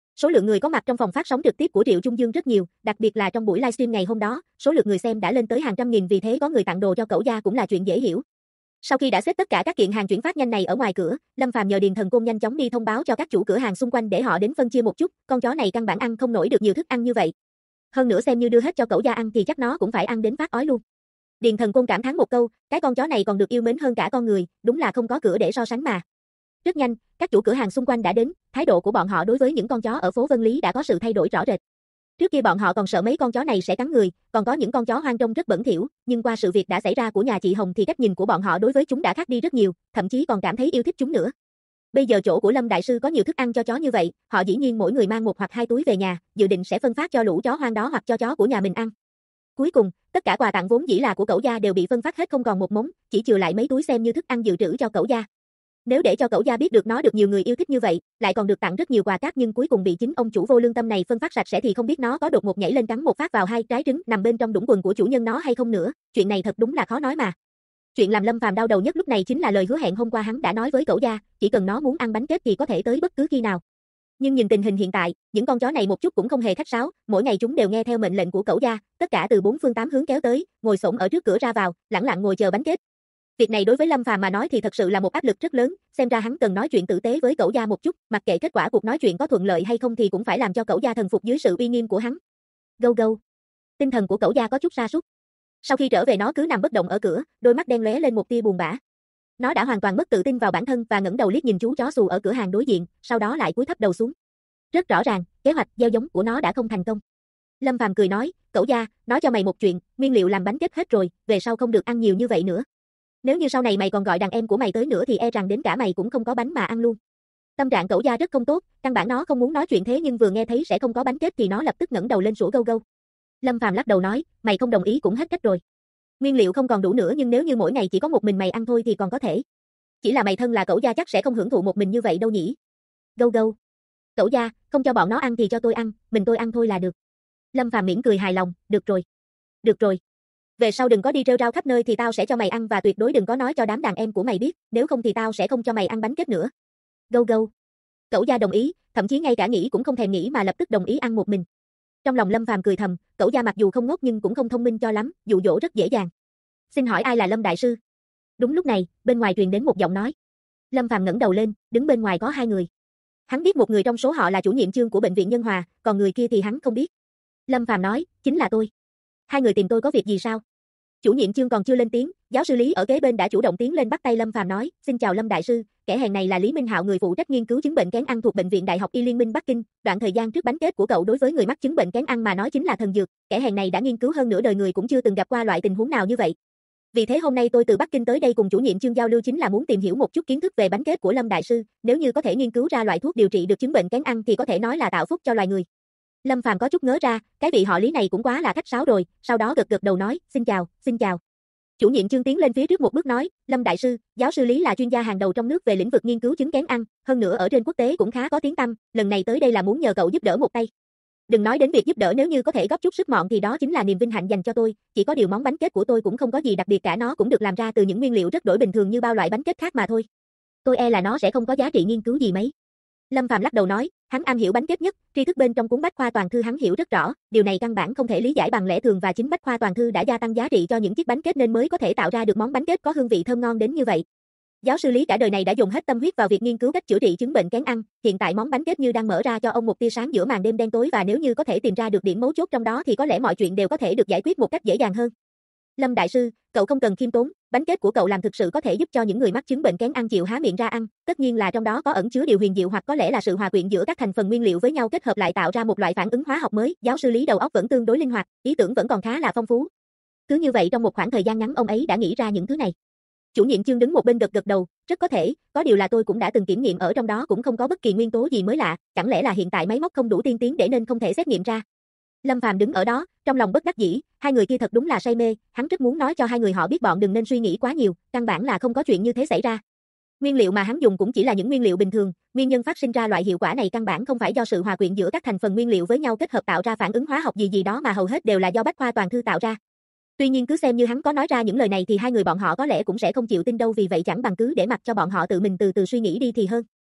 Số lượng người có mặt trong phòng phát sóng trực tiếp của Triệu Trung Dương rất nhiều, đặc biệt là trong buổi livestream ngày hôm đó, số lượt người xem đã lên tới hàng trăm nghìn, vì thế có người tặng đồ cho Cẩu Gia cũng là chuyện dễ hiểu. Sau khi đã xếp tất cả các kiện hàng chuyển phát nhanh này ở ngoài cửa, Lâm Phàm nhờ Điền Thần Côn nhanh chóng đi thông báo cho các chủ cửa hàng xung quanh để họ đến phân chia một chút, con chó này căn bản ăn không nổi được nhiều thức ăn như vậy. Hơn nữa xem như đưa hết cho Cẩu Gia ăn thì chắc nó cũng phải ăn đến phát ói luôn. Điền Thần Côn cảm thán một câu, cái con chó này còn được yêu mến hơn cả con người, đúng là không có cửa để so sánh mà. Rất nhanh, các chủ cửa hàng xung quanh đã đến, thái độ của bọn họ đối với những con chó ở phố Vân Lý đã có sự thay đổi rõ rệt. Trước kia bọn họ còn sợ mấy con chó này sẽ cắn người, còn có những con chó hoang trông rất bẩn thỉu, nhưng qua sự việc đã xảy ra của nhà chị Hồng thì cách nhìn của bọn họ đối với chúng đã khác đi rất nhiều, thậm chí còn cảm thấy yêu thích chúng nữa. Bây giờ chỗ của Lâm đại sư có nhiều thức ăn cho chó như vậy, họ dĩ nhiên mỗi người mang một hoặc hai túi về nhà, dự định sẽ phân phát cho lũ chó hoang đó hoặc cho chó của nhà mình ăn. Cuối cùng, tất cả quà tặng vốn dĩ là của Cẩu Gia đều bị phân phát hết không còn một mống, chỉ chừa lại mấy túi xem như thức ăn dự trữ cho Cẩu Gia. Nếu để cho Cẩu Gia biết được nó được nhiều người yêu thích như vậy, lại còn được tặng rất nhiều quà cáp nhưng cuối cùng bị chính ông chủ vô lương tâm này phân phát sạch sẽ thì không biết nó có đột ngột nhảy lên cắn một phát vào hai trái trứng nằm bên trong đũng quần của chủ nhân nó hay không nữa, chuyện này thật đúng là khó nói mà. Chuyện làm Lâm Phàm đau đầu nhất lúc này chính là lời hứa hẹn hôm qua hắn đã nói với Cẩu Gia, chỉ cần nó muốn ăn bánh kết thì có thể tới bất cứ khi nào. Nhưng nhìn tình hình hiện tại, những con chó này một chút cũng không hề khách sáo, mỗi ngày chúng đều nghe theo mệnh lệnh của Cẩu Gia, tất cả từ bốn phương tám hướng kéo tới, ngồi xổm ở trước cửa ra vào, lẳng lặng ngồi chờ bánh kết. Việc này đối với Lâm Phàm mà nói thì thật sự là một áp lực rất lớn, xem ra hắn cần nói chuyện tử tế với Cẩu Gia một chút, mặc kệ kết quả cuộc nói chuyện có thuận lợi hay không thì cũng phải làm cho Cẩu Gia thần phục dưới sự uy nghiêm của hắn. Gâu gâu. Tinh thần của Cẩu Gia có chút sa sút. Sau khi trở về nó cứ nằm bất động ở cửa, đôi mắt đen lóe lên một tia buồn bã. Nó đã hoàn toàn mất tự tin vào bản thân và ngẩng đầu liếc nhìn chú chó xù ở cửa hàng đối diện, sau đó lại cúi thấp đầu xuống. Rất rõ ràng, kế hoạch gieo giống của nó đã không thành công. Lâm Phàm cười nói, Cẩu Gia, nói cho mày một chuyện, nguyên liệu làm bánh kết hết rồi, về sau không được ăn nhiều như vậy nữa. Nếu như sau này mày còn gọi đàn em của mày tới nữa thì e rằng đến cả mày cũng không có bánh mà ăn luôn. Tâm trạng Cẩu Gia rất không tốt, căn bản nó không muốn nói chuyện thế nhưng vừa nghe thấy sẽ không có bánh kết thì nó lập tức ngẩng đầu lên sủa gâu gâu. Lâm Phàm lắc đầu nói, mày không đồng ý cũng hết cách rồi. Nguyên liệu không còn đủ nữa nhưng nếu như mỗi ngày chỉ có một mình mày ăn thôi thì còn có thể. Chỉ là mày thân là Cẩu Gia chắc sẽ không hưởng thụ một mình như vậy đâu nhỉ. Gâu gâu. Cẩu Gia, không cho bọn nó ăn thì cho tôi ăn, mình tôi ăn thôi là được. Lâm Phàm mỉm cười hài lòng, được rồi. Được rồi. Về sau đừng có đi rêu rao khắp nơi thì tao sẽ cho mày ăn và tuyệt đối đừng có nói cho đám đàn em của mày biết, nếu không thì tao sẽ không cho mày ăn bánh kết nữa. Gâu gâu. Cẩu Gia đồng ý, thậm chí ngay cả nghĩ cũng không thèm nghĩ mà lập tức đồng ý ăn một mình. Trong lòng Lâm Phàm cười thầm, Cẩu Gia mặc dù không ngốc nhưng cũng không thông minh cho lắm, dụ dỗ rất dễ dàng. Xin hỏi ai là Lâm đại sư? Đúng lúc này, bên ngoài truyền đến một giọng nói. Lâm Phàm ngẩng đầu lên, đứng bên ngoài có hai người. Hắn biết một người trong số họ là chủ nhiệm chương của bệnh viện Nhân Hòa, còn người kia thì hắn không biết. Lâm Phàm nói, chính là tôi. Hai người tìm tôi có việc gì sao? Chủ nhiệm chương còn chưa lên tiếng, giáo sư Lý ở kế bên đã chủ động tiến lên bắt tay Lâm Phàm nói, xin chào Lâm đại sư, kẻ hèn này là Lý Minh Hạo, người phụ trách nghiên cứu chứng bệnh kén ăn thuộc bệnh viện Đại học Y Liên minh Bắc Kinh, đoạn thời gian trước bánh kết của cậu đối với người mắc chứng bệnh kén ăn mà nói chính là thần dược, kẻ hèn này đã nghiên cứu hơn nửa đời người cũng chưa từng gặp qua loại tình huống nào như vậy. Vì thế hôm nay tôi từ Bắc Kinh tới đây cùng chủ nhiệm chương giao lưu chính là muốn tìm hiểu một chút kiến thức về bánh kết của Lâm đại sư, nếu như có thể nghiên cứu ra loại thuốc điều trị được chứng bệnh kén ăn thì có thể nói là tạo phúc cho loài người. Lâm Phàm có chút ngớ ra, cái vị họ Lý này cũng quá là khách sáo rồi, sau đó gật gật đầu nói, xin chào, xin chào. Chủ nhiệm chương tiến lên phía trước một bước nói, Lâm đại sư, giáo sư Lý là chuyên gia hàng đầu trong nước về lĩnh vực nghiên cứu chứng kén ăn, hơn nữa ở trên quốc tế cũng khá có tiếng tăm, lần này tới đây là muốn nhờ cậu giúp đỡ một tay. Đừng nói đến việc giúp đỡ, nếu như có thể góp chút sức mọn thì đó chính là niềm vinh hạnh dành cho tôi, chỉ có điều món bánh kết của tôi cũng không có gì đặc biệt cả, nó cũng được làm ra từ những nguyên liệu rất đổi bình thường như bao loại bánh kết khác mà thôi. Tôi e là nó sẽ không có giá trị nghiên cứu gì mấy. Lâm Phàm lắc đầu nói, hắn am hiểu bánh kết nhất, tri thức bên trong cuốn Bách khoa toàn thư hắn hiểu rất rõ, điều này căn bản không thể lý giải bằng lẽ thường và chính Bách khoa toàn thư đã gia tăng giá trị cho những chiếc bánh kết nên mới có thể tạo ra được món bánh kết có hương vị thơm ngon đến như vậy. Giáo sư Lý cả đời này đã dùng hết tâm huyết vào việc nghiên cứu cách chữa trị chứng bệnh kén ăn, hiện tại món bánh kết như đang mở ra cho ông một tia sáng giữa màn đêm đen tối và nếu như có thể tìm ra được điểm mấu chốt trong đó thì có lẽ mọi chuyện đều có thể được giải quyết một cách dễ dàng hơn. Lâm đại sư, cậu không cần khiêm tốn, bánh kết của cậu làm thực sự có thể giúp cho những người mắc chứng bệnh kén ăn chịu há miệng ra ăn, tất nhiên là trong đó có ẩn chứa điều huyền diệu hoặc có lẽ là sự hòa quyện giữa các thành phần nguyên liệu với nhau kết hợp lại tạo ra một loại phản ứng hóa học mới. Giáo sư Lý đầu óc vẫn tương đối linh hoạt, ý tưởng vẫn còn khá là phong phú. Cứ như vậy trong một khoảng thời gian ngắn ông ấy đã nghĩ ra những thứ này. Chủ nhiệm chương đứng một bên gật gật đầu, rất có thể, có điều là tôi cũng đã từng kiểm nghiệm ở trong đó cũng không có bất kỳ nguyên tố gì mới lạ, chẳng lẽ là hiện tại máy móc không đủ tiên tiến để nên không thể xét nghiệm ra. Lâm Phàm đứng ở đó, trong lòng bất đắc dĩ, hai người kia thật đúng là say mê, hắn rất muốn nói cho hai người họ biết bọn đừng nên suy nghĩ quá nhiều, căn bản là không có chuyện như thế xảy ra. Nguyên liệu mà hắn dùng cũng chỉ là những nguyên liệu bình thường, nguyên nhân phát sinh ra loại hiệu quả này căn bản không phải do sự hòa quyện giữa các thành phần nguyên liệu với nhau kết hợp tạo ra phản ứng hóa học gì đó mà hầu hết đều là do Bách khoa toàn thư tạo ra. Tuy nhiên cứ xem như hắn có nói ra những lời này thì hai người bọn họ có lẽ cũng sẽ không chịu tin đâu, vì vậy chẳng bằng cứ để mặc cho bọn họ tự mình từ từ suy nghĩ đi thì hơn.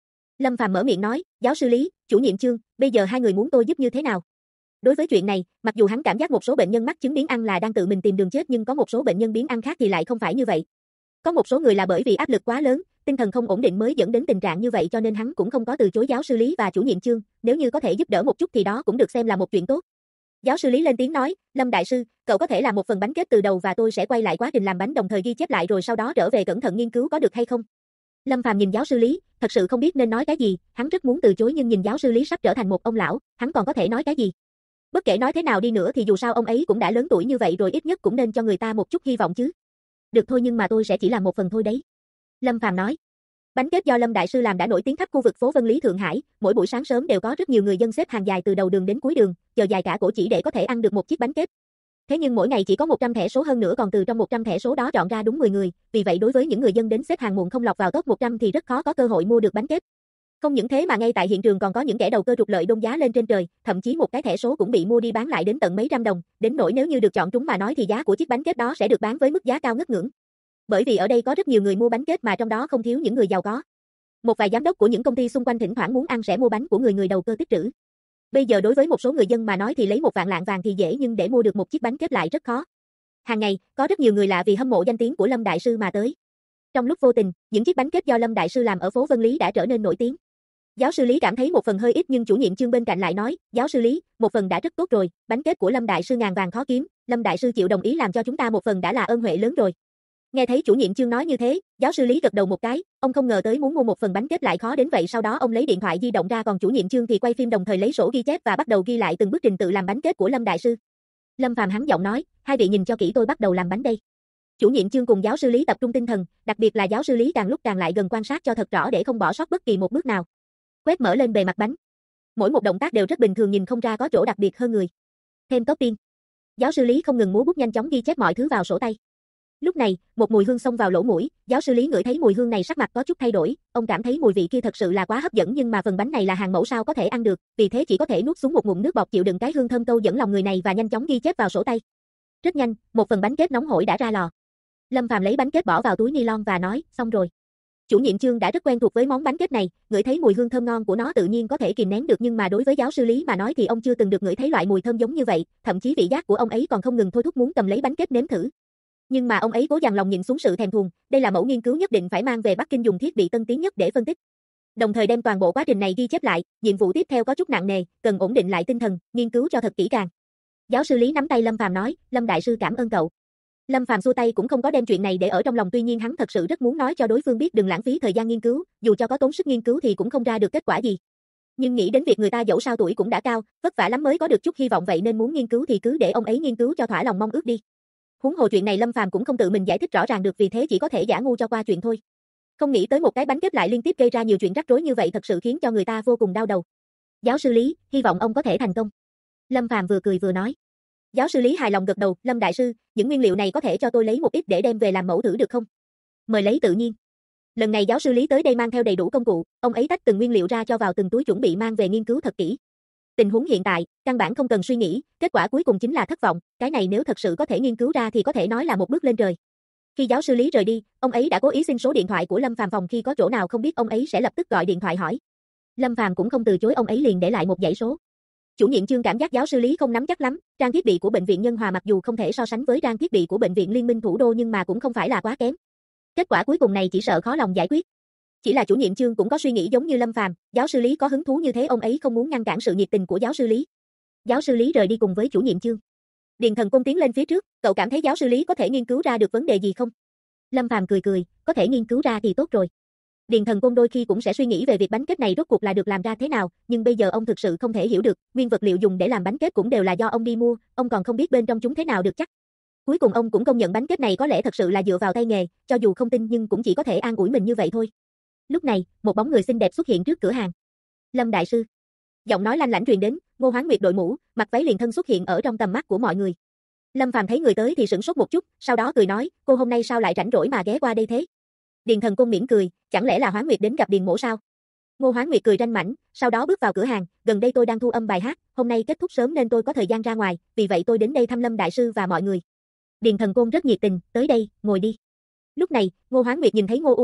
Lâm Phàm mở miệng nói, giáo sư Lý, chủ nhiệm Chương, bây giờ hai người muốn tôi giúp như thế nào? Đối với chuyện này, mặc dù hắn cảm giác một số bệnh nhân mắc chứng biến ăn là đang tự mình tìm đường chết nhưng có một số bệnh nhân biến ăn khác thì lại không phải như vậy. Có một số người là bởi vì áp lực quá lớn, tinh thần không ổn định mới dẫn đến tình trạng như vậy cho nên hắn cũng không có từ chối giáo sư Lý và chủ nhiệm Chương, nếu như có thể giúp đỡ một chút thì đó cũng được xem là một chuyện tốt. Giáo sư Lý lên tiếng nói, Lâm đại sư, cậu có thể làm một phần bánh kết từ đầu và tôi sẽ quay lại quá trình làm bánh đồng thời ghi chép lại rồi sau đó trở về cẩn thận nghiên cứu có được hay không? Lâm Phàm nhìn giáo sư Lý, thật sự không biết nên nói cái gì, hắn rất muốn từ chối nhưng nhìn giáo sư Lý sắp trở thành một ông lão, hắn còn có thể nói cái gì? Bất kể nói thế nào đi nữa thì dù sao ông ấy cũng đã lớn tuổi như vậy rồi ít nhất cũng nên cho người ta một chút hy vọng chứ. Được thôi nhưng mà tôi sẽ chỉ làm một phần thôi đấy. Lâm Phàm nói. Bánh kết do Lâm đại sư làm đã nổi tiếng khắp khu vực phố Vân Lý Thượng Hải, mỗi buổi sáng sớm đều có rất nhiều người dân xếp hàng dài từ đầu đường đến cuối đường, chờ dài cả cổ chỉ để có thể ăn được một chiếc bánh kết. Thế nhưng mỗi ngày chỉ có 100 thẻ số hơn nữa còn từ trong 100 thẻ số đó chọn ra đúng 10 người, vì vậy đối với những người dân đến xếp hàng muộn không lọt vào top 100 thì rất khó có cơ hội mua được bánh kết. Không những thế mà ngay tại hiện trường còn có những kẻ đầu cơ trục lợi đôn giá lên trên trời, thậm chí một cái thẻ số cũng bị mua đi bán lại đến tận mấy trăm đồng, đến nỗi nếu như được chọn trúng mà nói thì giá của chiếc bánh kết đó sẽ được bán với mức giá cao ngất ngưỡng. Bởi vì ở đây có rất nhiều người mua bánh kết mà trong đó không thiếu những người giàu có. Một vài giám đốc của những công ty xung quanh thỉnh thoảng muốn ăn sẽ mua bánh của người đầu cơ tích trữ. Bây giờ đối với một số người dân mà nói thì lấy 1 vạn lạng vàng thì dễ nhưng để mua được một chiếc bánh kết lại rất khó. Hàng ngày, có rất nhiều người lạ vì hâm mộ danh tiếng của Lâm đại sư mà tới. Trong lúc vô tình, những chiếc bánh kết do Lâm đại sư làm ở phố Vân Lý đã trở nên nổi tiếng. Giáo sư Lý cảm thấy một phần hơi ít nhưng chủ nhiệm Chương bên cạnh lại nói, giáo sư Lý, một phần đã rất tốt rồi, bánh kết của Lâm đại sư ngàn vàng khó kiếm, Lâm đại sư chịu đồng ý làm cho chúng ta một phần đã là ơn huệ lớn rồi. Nghe thấy chủ nhiệm Chương nói như thế, giáo sư Lý gật đầu một cái, ông không ngờ tới muốn mua một phần bánh kết lại khó đến vậy sau đó ông lấy điện thoại di động ra còn chủ nhiệm Chương thì quay phim đồng thời lấy sổ ghi chép và bắt đầu ghi lại từng bước trình tự làm bánh kết của Lâm đại sư. Lâm Phàm hắn giọng nói, hai vị nhìn cho kỹ tôi bắt đầu làm bánh đây. Chủ nhiệm Chương cùng giáo sư Lý tập trung tinh thần, đặc biệt là giáo sư Lý càng lúc càng lại gần quan sát cho thật rõ để không bỏ sót bất kỳ một bước nào. Quét mở lên bề mặt bánh. Mỗi một động tác đều rất bình thường nhìn không ra có chỗ đặc biệt hơn người. Thêm topping. Giáo sư Lý không ngừng múa bút nhanh chóng ghi chép mọi thứ vào sổ tay. Lúc này, một mùi hương xông vào lỗ mũi, giáo sư Lý ngửi thấy mùi hương này sắc mặt có chút thay đổi, ông cảm thấy mùi vị kia thật sự là quá hấp dẫn nhưng mà phần bánh này là hàng mẫu sao có thể ăn được, vì thế chỉ có thể nuốt xuống một ngụm nước bọt chịu đựng cái hương thơm câu dẫn lòng người này và nhanh chóng ghi chép vào sổ tay. Rất nhanh, một phần bánh kết nóng hổi đã ra lò. Lâm Phàm lấy bánh kết bỏ vào túi ni lông và nói, xong rồi. Chủ nhiệm Chương đã rất quen thuộc với món bánh kết này, ngửi thấy mùi hương thơm ngon của nó tự nhiên có thể kìm nén được nhưng mà đối với giáo sư Lý mà nói thì ông chưa từng được ngửi thấy loại mùi thơm giống như vậy, thậm chí vị giác của ông ấy còn không ngừng thôi thúc muốn cầm lấy bánh kết nếm thử. Nhưng mà ông ấy cố dằn lòng nhịn xuống sự thèm thuồng, đây là mẫu nghiên cứu nhất định phải mang về Bắc Kinh dùng thiết bị tân tiến nhất để phân tích. Đồng thời đem toàn bộ quá trình này ghi chép lại, nhiệm vụ tiếp theo có chút nặng nề, cần ổn định lại tinh thần, nghiên cứu cho thật kỹ càng. Giáo sư Lý nắm tay Lâm Phàm nói, Lâm đại sư cảm ơn cậu. Lâm Phàm xua tay cũng không có đem chuyện này để ở trong lòng tuy nhiên hắn thật sự rất muốn nói cho đối phương biết đừng lãng phí thời gian nghiên cứu, dù cho có tốn sức nghiên cứu thì cũng không ra được kết quả gì. Nhưng nghĩ đến việc người ta dẫu sao tuổi cũng đã cao, vất vả lắm mới có được chút hy vọng vậy nên muốn nghiên cứu thì cứ để ông ấy nghiên cứu cho thỏa lòng mong ước đi. Huống hồ chuyện này Lâm Phàm cũng không tự mình giải thích rõ ràng được vì thế chỉ có thể giả ngu cho qua chuyện thôi. Không nghĩ tới một cái bánh kết lại liên tiếp gây ra nhiều chuyện rắc rối như vậy thật sự khiến cho người ta vô cùng đau đầu. Giáo sư Lý, hy vọng ông có thể thành công. Lâm Phàm vừa cười vừa nói. Giáo sư Lý hài lòng gật đầu, Lâm đại sư, những nguyên liệu này có thể cho tôi lấy một ít để đem về làm mẫu thử được không? Mời lấy tự nhiên. Lần này giáo sư Lý tới đây mang theo đầy đủ công cụ, ông ấy tách từng nguyên liệu ra cho vào từng túi chuẩn bị mang về nghiên cứu thật kỹ. Tình huống hiện tại, căn bản không cần suy nghĩ, kết quả cuối cùng chính là thất vọng, cái này nếu thật sự có thể nghiên cứu ra thì có thể nói là một bước lên trời. Khi giáo sư Lý rời đi, ông ấy đã cố ý xin số điện thoại của Lâm Phàm phòng khi có chỗ nào không biết ông ấy sẽ lập tức gọi điện thoại hỏi. Lâm Phàm cũng không từ chối ông ấy liền để lại một dãy số. Chủ nhiệm Chương cảm giác giáo sư Lý không nắm chắc lắm, trang thiết bị của bệnh viện Nhân Hòa mặc dù không thể so sánh với trang thiết bị của bệnh viện Liên minh thủ đô nhưng mà cũng không phải là quá kém. Kết quả cuối cùng này chỉ sợ khó lòng giải quyết. Chỉ là chủ nhiệm Chương cũng có suy nghĩ giống như Lâm Phàm, giáo sư Lý có hứng thú như thế ông ấy không muốn ngăn cản sự nhiệt tình của giáo sư Lý. Giáo sư Lý rời đi cùng với chủ nhiệm Chương. Điền Thần Côn tiến lên phía trước, cậu cảm thấy giáo sư Lý có thể nghiên cứu ra được vấn đề gì không? Lâm Phàm cười cười, có thể nghiên cứu ra thì tốt rồi. Điền Thần Côn đôi khi cũng sẽ suy nghĩ về việc bánh kết này rốt cuộc là được làm ra thế nào, nhưng bây giờ ông thực sự không thể hiểu được, nguyên vật liệu dùng để làm bánh kết cũng đều là do ông đi mua, ông còn không biết bên trong chúng thế nào được chắc. Cuối cùng ông cũng công nhận bánh kết này có lẽ thật sự là dựa vào tay nghề, cho dù không tin nhưng cũng chỉ có thể an ủi mình như vậy thôi. Lúc này, một bóng người xinh đẹp xuất hiện trước cửa hàng. Lâm đại sư. Giọng nói lanh lảnh truyền đến, Ngô Hoán Nguyệt đội mũ, mặc váy liền thân xuất hiện ở trong tầm mắt của mọi người. Lâm Phàm thấy người tới thì sửng sốt một chút, sau đó cười nói, cô hôm nay sao lại rảnh rỗi mà ghé qua đây thế? Điền Thần Côn mỉm cười, chẳng lẽ là Hoán Nguyệt đến gặp Điền Mỗ sao? Ngô Hoán Nguyệt cười ranh mãnh, sau đó bước vào cửa hàng, gần đây tôi đang thu âm bài hát, hôm nay kết thúc sớm nên tôi có thời gian ra ngoài, vì vậy tôi đến đây thăm Lâm đại sư và mọi người. Điền Thần Côn rất nhiệt tình, tới đây, ngồi đi. Lúc này, Ngô Hoán Nguyệt nhìn thấy Ngô U Lan,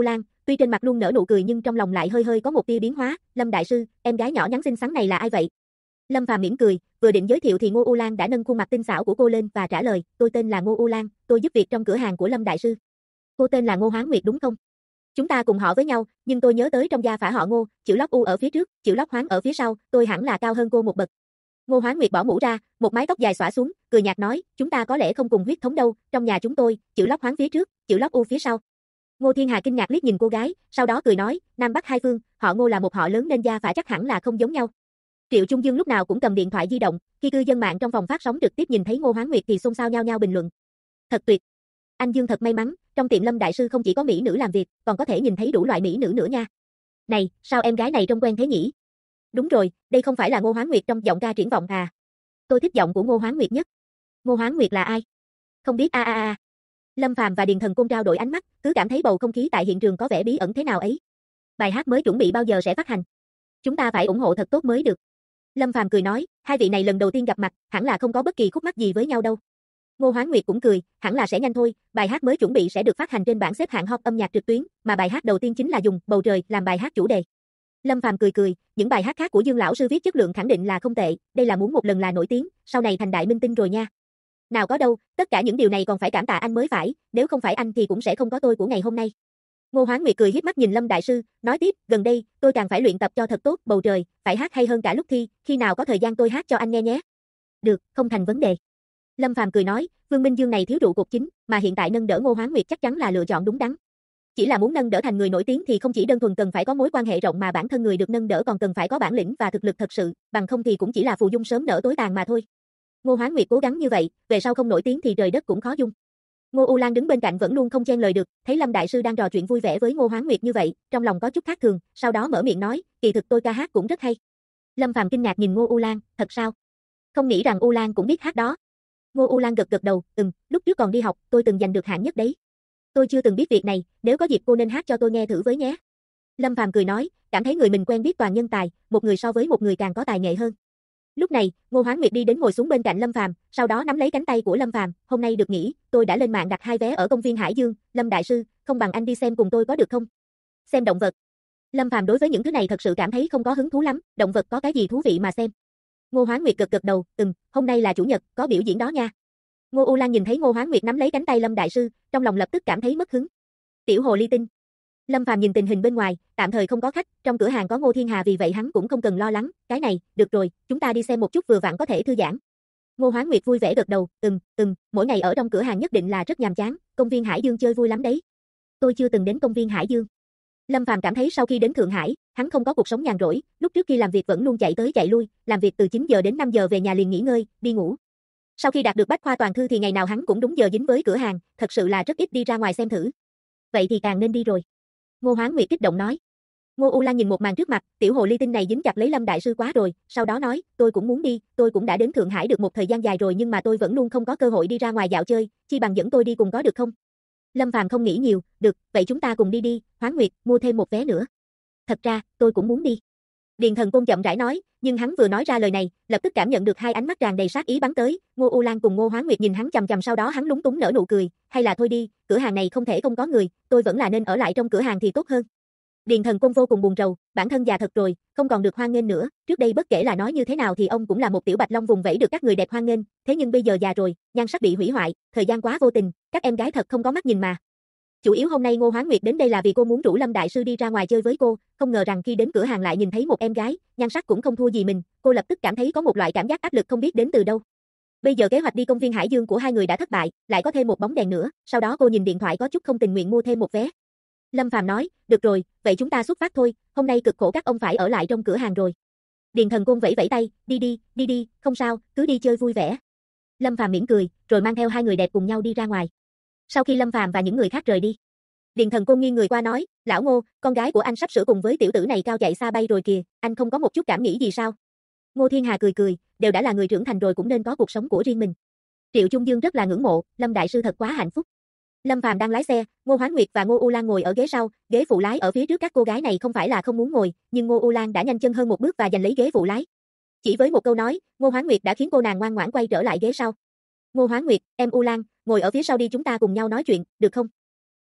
Tuy trên mặt luôn nở nụ cười nhưng trong lòng lại hơi hơi có một tia biến hóa, Lâm đại sư, em gái nhỏ nhắn xinh xắn này là ai vậy? Lâm Phàm mỉm cười, vừa định giới thiệu thì Ngô U Lan đã nâng khuôn mặt tinh xảo của cô lên và trả lời, tôi tên là Ngô U Lan, tôi giúp việc trong cửa hàng của Lâm đại sư. Cô tên là Ngô Hoán Nguyệt đúng không? Chúng ta cùng họ với nhau, nhưng tôi nhớ tới trong gia phả họ Ngô, chữ lót U ở phía trước, chữ lót Hoán ở phía sau, tôi hẳn là cao hơn cô một bậc. Ngô Hoán Nguyệt bỏ mũ ra, một mái tóc dài xõa xuống, cười nhạt nói, chúng ta có lẽ không cùng huyết thống đâu, trong nhà chúng tôi, chữ lót Hoán phía trước, chữ lót U phía sau. Ngô Thiên Hà kinh ngạc liếc nhìn cô gái, sau đó cười nói, Nam Bắc hai phương, họ Ngô là một họ lớn nên gia phả chắc hẳn là không giống nhau. Triệu Trung Dương lúc nào cũng cầm điện thoại di động, khi cư dân mạng trong phòng phát sóng trực tiếp nhìn thấy Ngô Hoán Nguyệt thì xôn xao nhao nhao bình luận. Thật tuyệt. Anh Dương thật may mắn, trong tiệm Lâm đại sư không chỉ có mỹ nữ làm việc, còn có thể nhìn thấy đủ loại mỹ nữ nữa nha. Này, sao em gái này trông quen thế nhỉ? Đúng rồi, đây không phải là Ngô Hoán Nguyệt trong giọng ca triển vọng à? Tôi thích giọng của Ngô Hoán Nguyệt nhất. Ngô Hoán Nguyệt là ai? Không biết a. Lâm Phàm và Điền Thần Côn trao đổi ánh mắt, cứ cảm thấy bầu không khí tại hiện trường có vẻ bí ẩn thế nào ấy. Bài hát mới chuẩn bị bao giờ sẽ phát hành? Chúng ta phải ủng hộ thật tốt mới được. Lâm Phàm cười nói, hai vị này lần đầu tiên gặp mặt, hẳn là không có bất kỳ khúc mắc gì với nhau đâu. Ngô Hoán Nguyệt cũng cười, hẳn là sẽ nhanh thôi, bài hát mới chuẩn bị sẽ được phát hành trên bảng xếp hạng hot âm nhạc trực tuyến, mà bài hát đầu tiên chính là dùng Bầu Trời làm bài hát chủ đề. Lâm Phàm cười, những bài hát khác của Dương lão sư viết chất lượng khẳng định là không tệ, đây là muốn một lần là nổi tiếng, sau này thành đại minh tinh rồi nha. Nào có đâu, tất cả những điều này còn phải cảm tạ anh mới phải, nếu không phải anh thì cũng sẽ không có tôi của ngày hôm nay. Ngô Hoán Nguyệt cười hiếp mắt nhìn Lâm đại sư, nói tiếp, gần đây, tôi càng phải luyện tập cho thật tốt, Bầu Trời, phải hát hay hơn cả lúc thi, khi nào có thời gian tôi hát cho anh nghe nhé. Được, không thành vấn đề. Lâm Phàm cười nói, Vương Minh Dương này thiếu trụ cột chính, mà hiện tại nâng đỡ Ngô Hoán Nguyệt chắc chắn là lựa chọn đúng đắn. Chỉ là muốn nâng đỡ thành người nổi tiếng thì không chỉ đơn thuần cần phải có mối quan hệ rộng mà bản thân người được nâng đỡ còn cần phải có bản lĩnh và thực lực thật sự, bằng không thì cũng chỉ là phù dung sớm nở tối tàn mà thôi. Ngô Hoán Nguyệt cố gắng như vậy, về sau không nổi tiếng thì trời đất cũng khó dung. Ngô U Lan đứng bên cạnh vẫn luôn không chen lời được, thấy Lâm đại sư đang trò chuyện vui vẻ với Ngô Hoán Nguyệt như vậy, trong lòng có chút khác thường, sau đó mở miệng nói, kỳ thực tôi ca hát cũng rất hay. Lâm Phàm kinh ngạc nhìn Ngô U Lan, thật sao? Không nghĩ rằng U Lan cũng biết hát đó. Ngô U Lan gật đầu, lúc trước còn đi học, tôi từng giành được hạng nhất đấy. Tôi chưa từng biết việc này, nếu có dịp cô nên hát cho tôi nghe thử với nhé. Lâm Phàm cười nói, cảm thấy người mình quen biết toàn nhân tài, một người so với một người càng có tài nghệ hơn. Lúc này, Ngô Hoán Nguyệt đi đến ngồi xuống bên cạnh Lâm Phàm, sau đó nắm lấy cánh tay của Lâm Phàm, hôm nay được nghỉ, tôi đã lên mạng đặt 2 vé ở công viên Hải Dương, Lâm đại sư, không bằng anh đi xem cùng tôi có được không? Xem động vật. Lâm Phàm đối với những thứ này thật sự cảm thấy không có hứng thú lắm, động vật có cái gì thú vị mà xem. Ngô Hoán Nguyệt gật đầu, hôm nay là chủ nhật, có biểu diễn đó nha. Ngô U Lan nhìn thấy Ngô Hoán Nguyệt nắm lấy cánh tay Lâm đại sư, trong lòng lập tức cảm thấy mất hứng. Tiểu hồ ly tinh. Lâm Phàm nhìn tình hình bên ngoài, tạm thời không có khách, trong cửa hàng có Ngô Thiên Hà vì vậy hắn cũng không cần lo lắng, cái này, được rồi, chúng ta đi xem một chút vừa vặn có thể thư giãn. Ngô Hoán Nguyệt vui vẻ gật đầu, mỗi ngày ở trong cửa hàng nhất định là rất nhàm chán, công viên Hải Dương chơi vui lắm đấy. Tôi chưa từng đến công viên Hải Dương. Lâm Phàm cảm thấy sau khi đến Thượng Hải, hắn không có cuộc sống nhàn rỗi, lúc trước khi làm việc vẫn luôn chạy tới chạy lui, làm việc từ 9 giờ đến 5 giờ về nhà liền nghỉ ngơi, đi ngủ. Sau khi đạt được bách khoa toàn thư thì ngày nào hắn cũng đúng giờ dính với cửa hàng, thật sự là rất ít đi ra ngoài xem thử. Vậy thì càng nên đi rồi. Ngô Hoán Nguyệt kích động nói. Ngô U Lan nhìn một màn trước mặt, tiểu hồ ly tinh này dính chặt lấy Lâm đại sư quá rồi, sau đó nói, tôi cũng muốn đi, tôi cũng đã đến Thượng Hải được một thời gian dài rồi nhưng mà tôi vẫn luôn không có cơ hội đi ra ngoài dạo chơi, chi bằng dẫn tôi đi cùng có được không? Lâm Phàm không nghĩ nhiều, được, vậy chúng ta cùng đi, Hoán Nguyệt, mua thêm một vé nữa. Thật ra, tôi cũng muốn đi. Điền Thần Côn chậm rãi nói, nhưng hắn vừa nói ra lời này, lập tức cảm nhận được hai ánh mắt tràn đầy sát ý bắn tới, Ngô U Lan cùng Ngô Hoán Nguyệt nhìn hắn chằm chằm sau đó hắn lúng túng nở nụ cười, hay là thôi đi, cửa hàng này không thể không có người, tôi vẫn là nên ở lại trong cửa hàng thì tốt hơn. Điền Thần Côn vô cùng buồn rầu, bản thân già thật rồi, không còn được hoan nghênh nữa, trước đây bất kể là nói như thế nào thì ông cũng là một tiểu bạch long vùng vẫy được các người đẹp hoan nghênh, thế nhưng bây giờ già rồi, nhan sắc bị hủy hoại, thời gian quá vô tình, các em gái thật không có mắt nhìn mà. Chủ yếu hôm nay Ngô Hoán Nguyệt đến đây là vì cô muốn rủ Lâm đại sư đi ra ngoài chơi với cô, không ngờ rằng khi đến cửa hàng lại nhìn thấy một em gái, nhan sắc cũng không thua gì mình, cô lập tức cảm thấy có một loại cảm giác áp lực không biết đến từ đâu. Bây giờ kế hoạch đi công viên Hải Dương của hai người đã thất bại, lại có thêm một bóng đèn nữa, sau đó cô nhìn điện thoại có chút không tình nguyện mua thêm một vé. Lâm Phàm nói, được rồi, vậy chúng ta xuất phát thôi, hôm nay cực khổ các ông phải ở lại trong cửa hàng rồi. Điền Thần Côn vẫy vẫy tay, đi, không sao, cứ đi chơi vui vẻ. Lâm Phàm mỉm cười, rồi mang theo hai người đẹp cùng nhau đi ra ngoài. Sau khi Lâm Phàm và những người khác rời đi, Điền Thần Côn nghiêng người qua nói, lão Ngô, con gái của anh sắp sửa cùng với tiểu tử này cao chạy xa bay rồi kìa, anh không có một chút cảm nghĩ gì sao? Ngô Thiên Hà cười, đều đã là người trưởng thành rồi cũng nên có cuộc sống của riêng mình. Triệu Trung Dương rất là ngưỡng mộ, Lâm đại sư thật quá hạnh phúc. Lâm Phàm đang lái xe, Ngô Hoán Nguyệt và Ngô U Lan ngồi ở ghế sau, ghế phụ lái ở phía trước các cô gái này không phải là không muốn ngồi, nhưng Ngô U Lan đã nhanh chân hơn một bước và giành lấy ghế phụ lái. Chỉ với một câu nói, Ngô Hoán Nguyệt đã khiến cô nàng ngoan ngoãn quay trở lại ghế sau. Ngô Hoán Nguyệt, em U Lan, ngồi ở phía sau đi chúng ta cùng nhau nói chuyện, được không?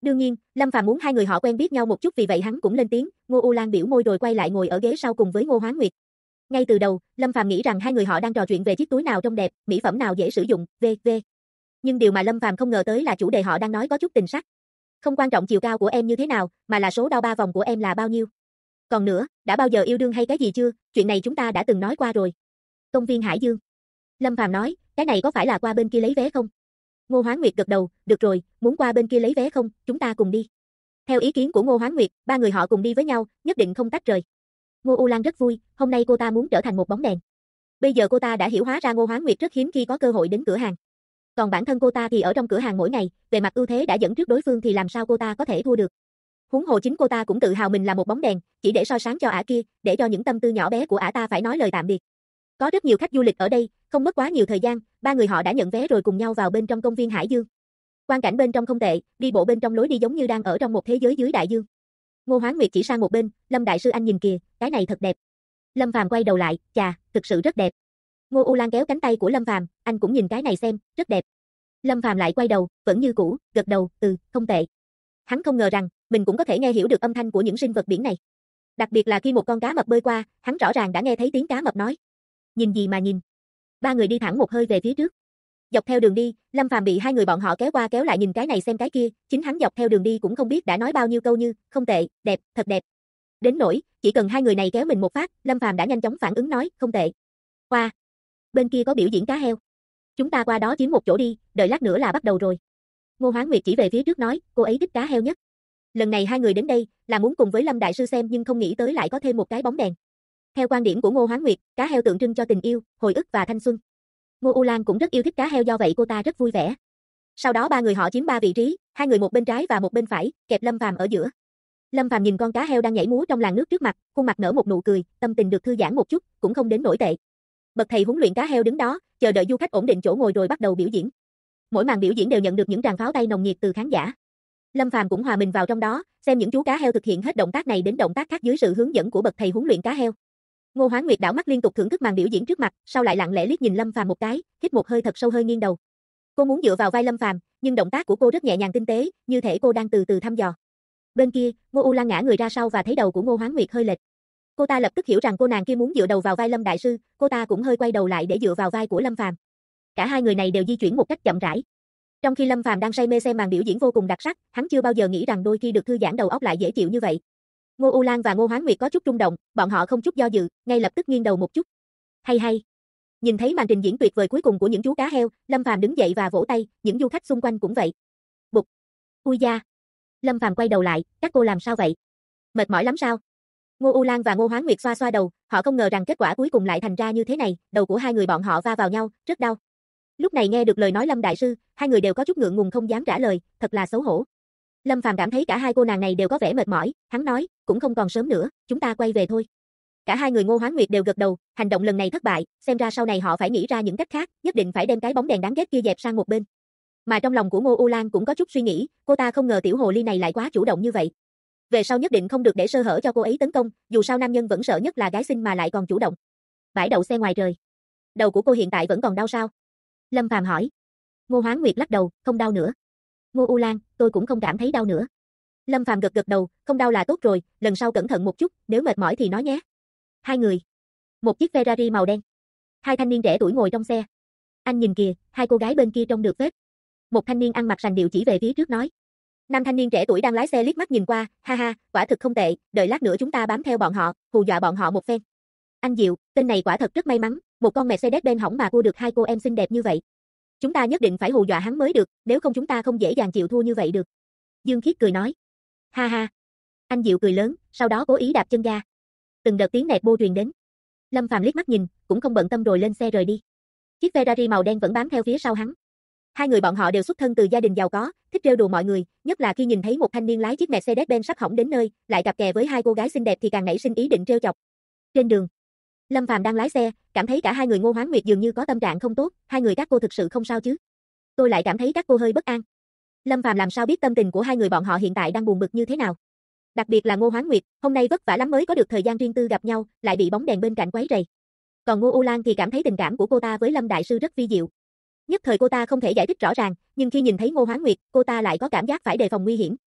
Đương nhiên, Lâm Phàm muốn hai người họ quen biết nhau một chút vì vậy hắn cũng lên tiếng, Ngô U Lan biểu môi rồi quay lại ngồi ở ghế sau cùng với Ngô Hoán Nguyệt. Ngay từ đầu, Lâm Phàm nghĩ rằng hai người họ đang trò chuyện về chiếc túi nào trông đẹp, mỹ phẩm nào dễ sử dụng, v.v. Nhưng điều mà Lâm Phàm không ngờ tới là chủ đề họ đang nói có chút tình sắc. Không quan trọng chiều cao của em như thế nào, mà là số đo ba vòng của em là bao nhiêu. Còn nữa, đã bao giờ yêu đương hay cái gì chưa, chuyện này chúng ta đã từng nói qua rồi. Công viên Hải Dương. Lâm Phàm nói, cái này có phải là qua bên kia lấy vé không? Ngô Hoán Nguyệt gật đầu, được rồi, muốn qua bên kia lấy vé không, chúng ta cùng đi. Theo ý kiến của Ngô Hoán Nguyệt, ba người họ cùng đi với nhau, nhất định không tách rời. Ngô U Lan rất vui, hôm nay cô ta muốn trở thành một bóng đèn. Bây giờ cô ta đã hiểu hóa ra Ngô Hoán Nguyệt rất hiếm khi có cơ hội đến cửa hàng. Còn bản thân cô ta thì ở trong cửa hàng mỗi ngày, về mặt ưu thế đã dẫn trước đối phương thì làm sao cô ta có thể thua được. Huống hồ chính cô ta cũng tự hào mình là một bóng đèn, chỉ để soi sáng cho ả kia, để cho những tâm tư nhỏ bé của ả ta phải nói lời tạm biệt. Có rất nhiều khách du lịch ở đây, không mất quá nhiều thời gian, ba người họ đã nhận vé rồi cùng nhau vào bên trong công viên Hải Dương. Quang cảnh bên trong không tệ, đi bộ bên trong lối đi giống như đang ở trong một thế giới dưới đại dương. Ngô Hoán Nguyệt chỉ sang một bên, Lâm đại sư anh nhìn kìa, cái này thật đẹp. Lâm Phàm quay đầu lại, chà, thực sự rất đẹp. Ngô U Lan kéo cánh tay của Lâm Phàm, anh cũng nhìn cái này xem, rất đẹp. Lâm Phàm lại quay đầu, vẫn như cũ, gật đầu, không tệ. Hắn không ngờ rằng, mình cũng có thể nghe hiểu được âm thanh của những sinh vật biển này. Đặc biệt là khi một con cá mập bơi qua, hắn rõ ràng đã nghe thấy tiếng cá mập nói. Nhìn gì mà nhìn. Ba người đi thẳng một hơi về phía trước. Dọc theo đường đi, Lâm Phàm bị hai người bọn họ kéo qua kéo lại nhìn cái này xem cái kia, chính hắn dọc theo đường đi cũng không biết đã nói bao nhiêu câu như, không tệ, đẹp, thật đẹp. Đến nỗi, chỉ cần hai người này kéo mình một phát, Lâm Phàm đã nhanh chóng phản ứng nói, không tệ. Qua. Bên kia có biểu diễn cá heo. Chúng ta qua đó chiếm một chỗ đi, đợi lát nữa là bắt đầu rồi. Ngô Hoán Nguyệt chỉ về phía trước nói, cô ấy thích cá heo nhất. Lần này hai người đến đây, là muốn cùng với Lâm đại sư xem nhưng không nghĩ tới lại có thêm một cái bóng đèn. Theo quan điểm của Ngô Hoán Nguyệt, cá heo tượng trưng cho tình yêu, hồi ức và thanh xuân. Ngô U Lan cũng rất yêu thích cá heo do vậy cô ta rất vui vẻ. Sau đó ba người họ chiếm ba vị trí, hai người một bên trái và một bên phải, kẹp Lâm Phàm ở giữa. Lâm Phàm nhìn con cá heo đang nhảy múa trong làn nước trước mặt, khuôn mặt nở một nụ cười, tâm tình được thư giãn một chút, cũng không đến nổi tệ. Bậc thầy huấn luyện cá heo đứng đó, chờ đợi du khách ổn định chỗ ngồi rồi bắt đầu biểu diễn. Mỗi màn biểu diễn đều nhận được những tràng pháo tay nồng nhiệt từ khán giả. Lâm Phàm cũng hòa mình vào trong đó, xem những chú cá heo thực hiện hết động tác này đến động tác khác dưới sự hướng dẫn của bậc thầy huấn luyện cá heo. Ngô Hoán Nguyệt đảo mắt liên tục thưởng thức màn biểu diễn trước mặt, sau lại lặng lẽ liếc nhìn Lâm Phàm một cái, hít một hơi thật sâu hơi nghiêng đầu. Cô muốn dựa vào vai Lâm Phàm, nhưng động tác của cô rất nhẹ nhàng tinh tế, như thể cô đang từ từ thăm dò. Bên kia, Ngô U Lan ngã người ra sau và thấy đầu của Ngô Hoán Nguyệt hơi lệch. Cô ta lập tức hiểu rằng cô nàng kia muốn dựa đầu vào vai Lâm đại sư, cô ta cũng hơi quay đầu lại để dựa vào vai của Lâm Phàm. Cả hai người này đều di chuyển một cách chậm rãi. Trong khi Lâm Phàm đang say mê xem màn biểu diễn vô cùng đặc sắc, hắn chưa bao giờ nghĩ rằng đôi khi được thư giãn đầu óc lại dễ chịu như vậy. Ngô U Lan và Ngô Hoán Nguyệt có chút rung động, bọn họ không chút do dự, ngay lập tức nghiêng đầu một chút. Hay hay. Nhìn thấy màn trình diễn tuyệt vời cuối cùng của những chú cá heo, Lâm Phàm đứng dậy và vỗ tay, những du khách xung quanh cũng vậy. Bụp. Ui da. Lâm Phàm quay đầu lại, các cô làm sao vậy? Mệt mỏi lắm sao? Ngô U Lan và Ngô Hoán Nguyệt xoa xoa đầu, họ không ngờ rằng kết quả cuối cùng lại thành ra như thế này, đầu của hai người bọn họ va vào nhau, rất đau. Lúc này nghe được lời nói Lâm đại sư, hai người đều có chút ngượng ngùng không dám trả lời, thật là xấu hổ. Lâm Phàm cảm thấy cả hai cô nàng này đều có vẻ mệt mỏi, hắn nói, cũng không còn sớm nữa, chúng ta quay về thôi. Cả hai người Ngô Hoán Nguyệt đều gật đầu, hành động lần này thất bại, xem ra sau này họ phải nghĩ ra những cách khác, nhất định phải đem cái bóng đèn đáng ghét kia dẹp sang một bên. Mà trong lòng của Ngô U Lan cũng có chút suy nghĩ, cô ta không ngờ tiểu hồ ly này lại quá chủ động như vậy. Về sau nhất định không được để sơ hở cho cô ấy tấn công, dù sao nam nhân vẫn sợ nhất là gái xinh mà lại còn chủ động. Bãi đậu xe ngoài trời. Đầu của cô hiện tại vẫn còn đau sao? Lâm Phàm hỏi. Ngô Hoán Nguyệt lắc đầu, không đau nữa. Ngô U Lan, tôi cũng không cảm thấy đau nữa. Lâm Phàm gật gật đầu, không đau là tốt rồi, lần sau cẩn thận một chút, nếu mệt mỏi thì nói nhé. Hai người. Một chiếc Ferrari màu đen. Hai thanh niên trẻ tuổi ngồi trong xe. Anh nhìn kìa, hai cô gái bên kia trông được phết. Một thanh niên ăn mặc sành điệu chỉ về phía trước nói. Nam thanh niên trẻ tuổi đang lái xe liếc mắt nhìn qua, ha ha, quả thực không tệ, đợi lát nữa chúng ta bám theo bọn họ, hù dọa bọn họ một phen. Anh Diệu, tên này quả thật rất may mắn, một con Mercedes-Benz hỏng mà cua được hai cô em xinh đẹp như vậy. Chúng ta nhất định phải hù dọa hắn mới được, nếu không chúng ta không dễ dàng chịu thua như vậy được. Dương Khiết cười nói. Ha ha. Anh Diệu cười lớn, sau đó cố ý đạp chân ga. Từng đợt tiếng nẹt bô truyền đến. Lâm Phàm liếc mắt nhìn, cũng không bận tâm rồi lên xe rời đi. Chiếc Ferrari màu đen vẫn bám theo phía sau hắn. Hai người bọn họ đều xuất thân từ gia đình giàu có, thích trêu đùa mọi người, nhất là khi nhìn thấy một thanh niên lái chiếc Mercedes-Benz sắp hỏng đến nơi, lại cặp kè với hai cô gái xinh đẹp thì càng nảy sinh ý định trêu chọc. Trên đường, Lâm Phàm đang lái xe, cảm thấy cả hai người Ngô Hoán Nguyệt dường như có tâm trạng không tốt, hai người các cô thực sự không sao chứ? Tôi lại cảm thấy các cô hơi bất an. Lâm Phàm làm sao biết tâm tình của hai người bọn họ hiện tại đang buồn bực như thế nào? Đặc biệt là Ngô Hoán Nguyệt, hôm nay vất vả lắm mới có được thời gian riêng tư gặp nhau, lại bị bóng đèn bên cạnh quấy rầy. Còn Ngô U Lan thì cảm thấy tình cảm của cô ta với Lâm đại sư rất vi diệu. Nhất thời cô ta không thể giải thích rõ ràng, nhưng khi nhìn thấy Ngô Hoán Nguyệt, cô ta lại có cảm giác phải đề phòng nguy hiểm.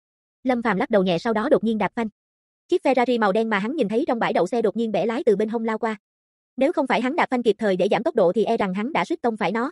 Lâm Phàm lắc đầu nhẹ sau đó đột nhiên đạp phanh. Chiếc Ferrari màu đen mà hắn nhìn thấy trong bãi đậu xe đột nhiên bẻ lái từ bên hông lao qua. Nếu không phải hắn đạp phanh kịp thời để giảm tốc độ thì e rằng hắn đã suýt tông phải nó.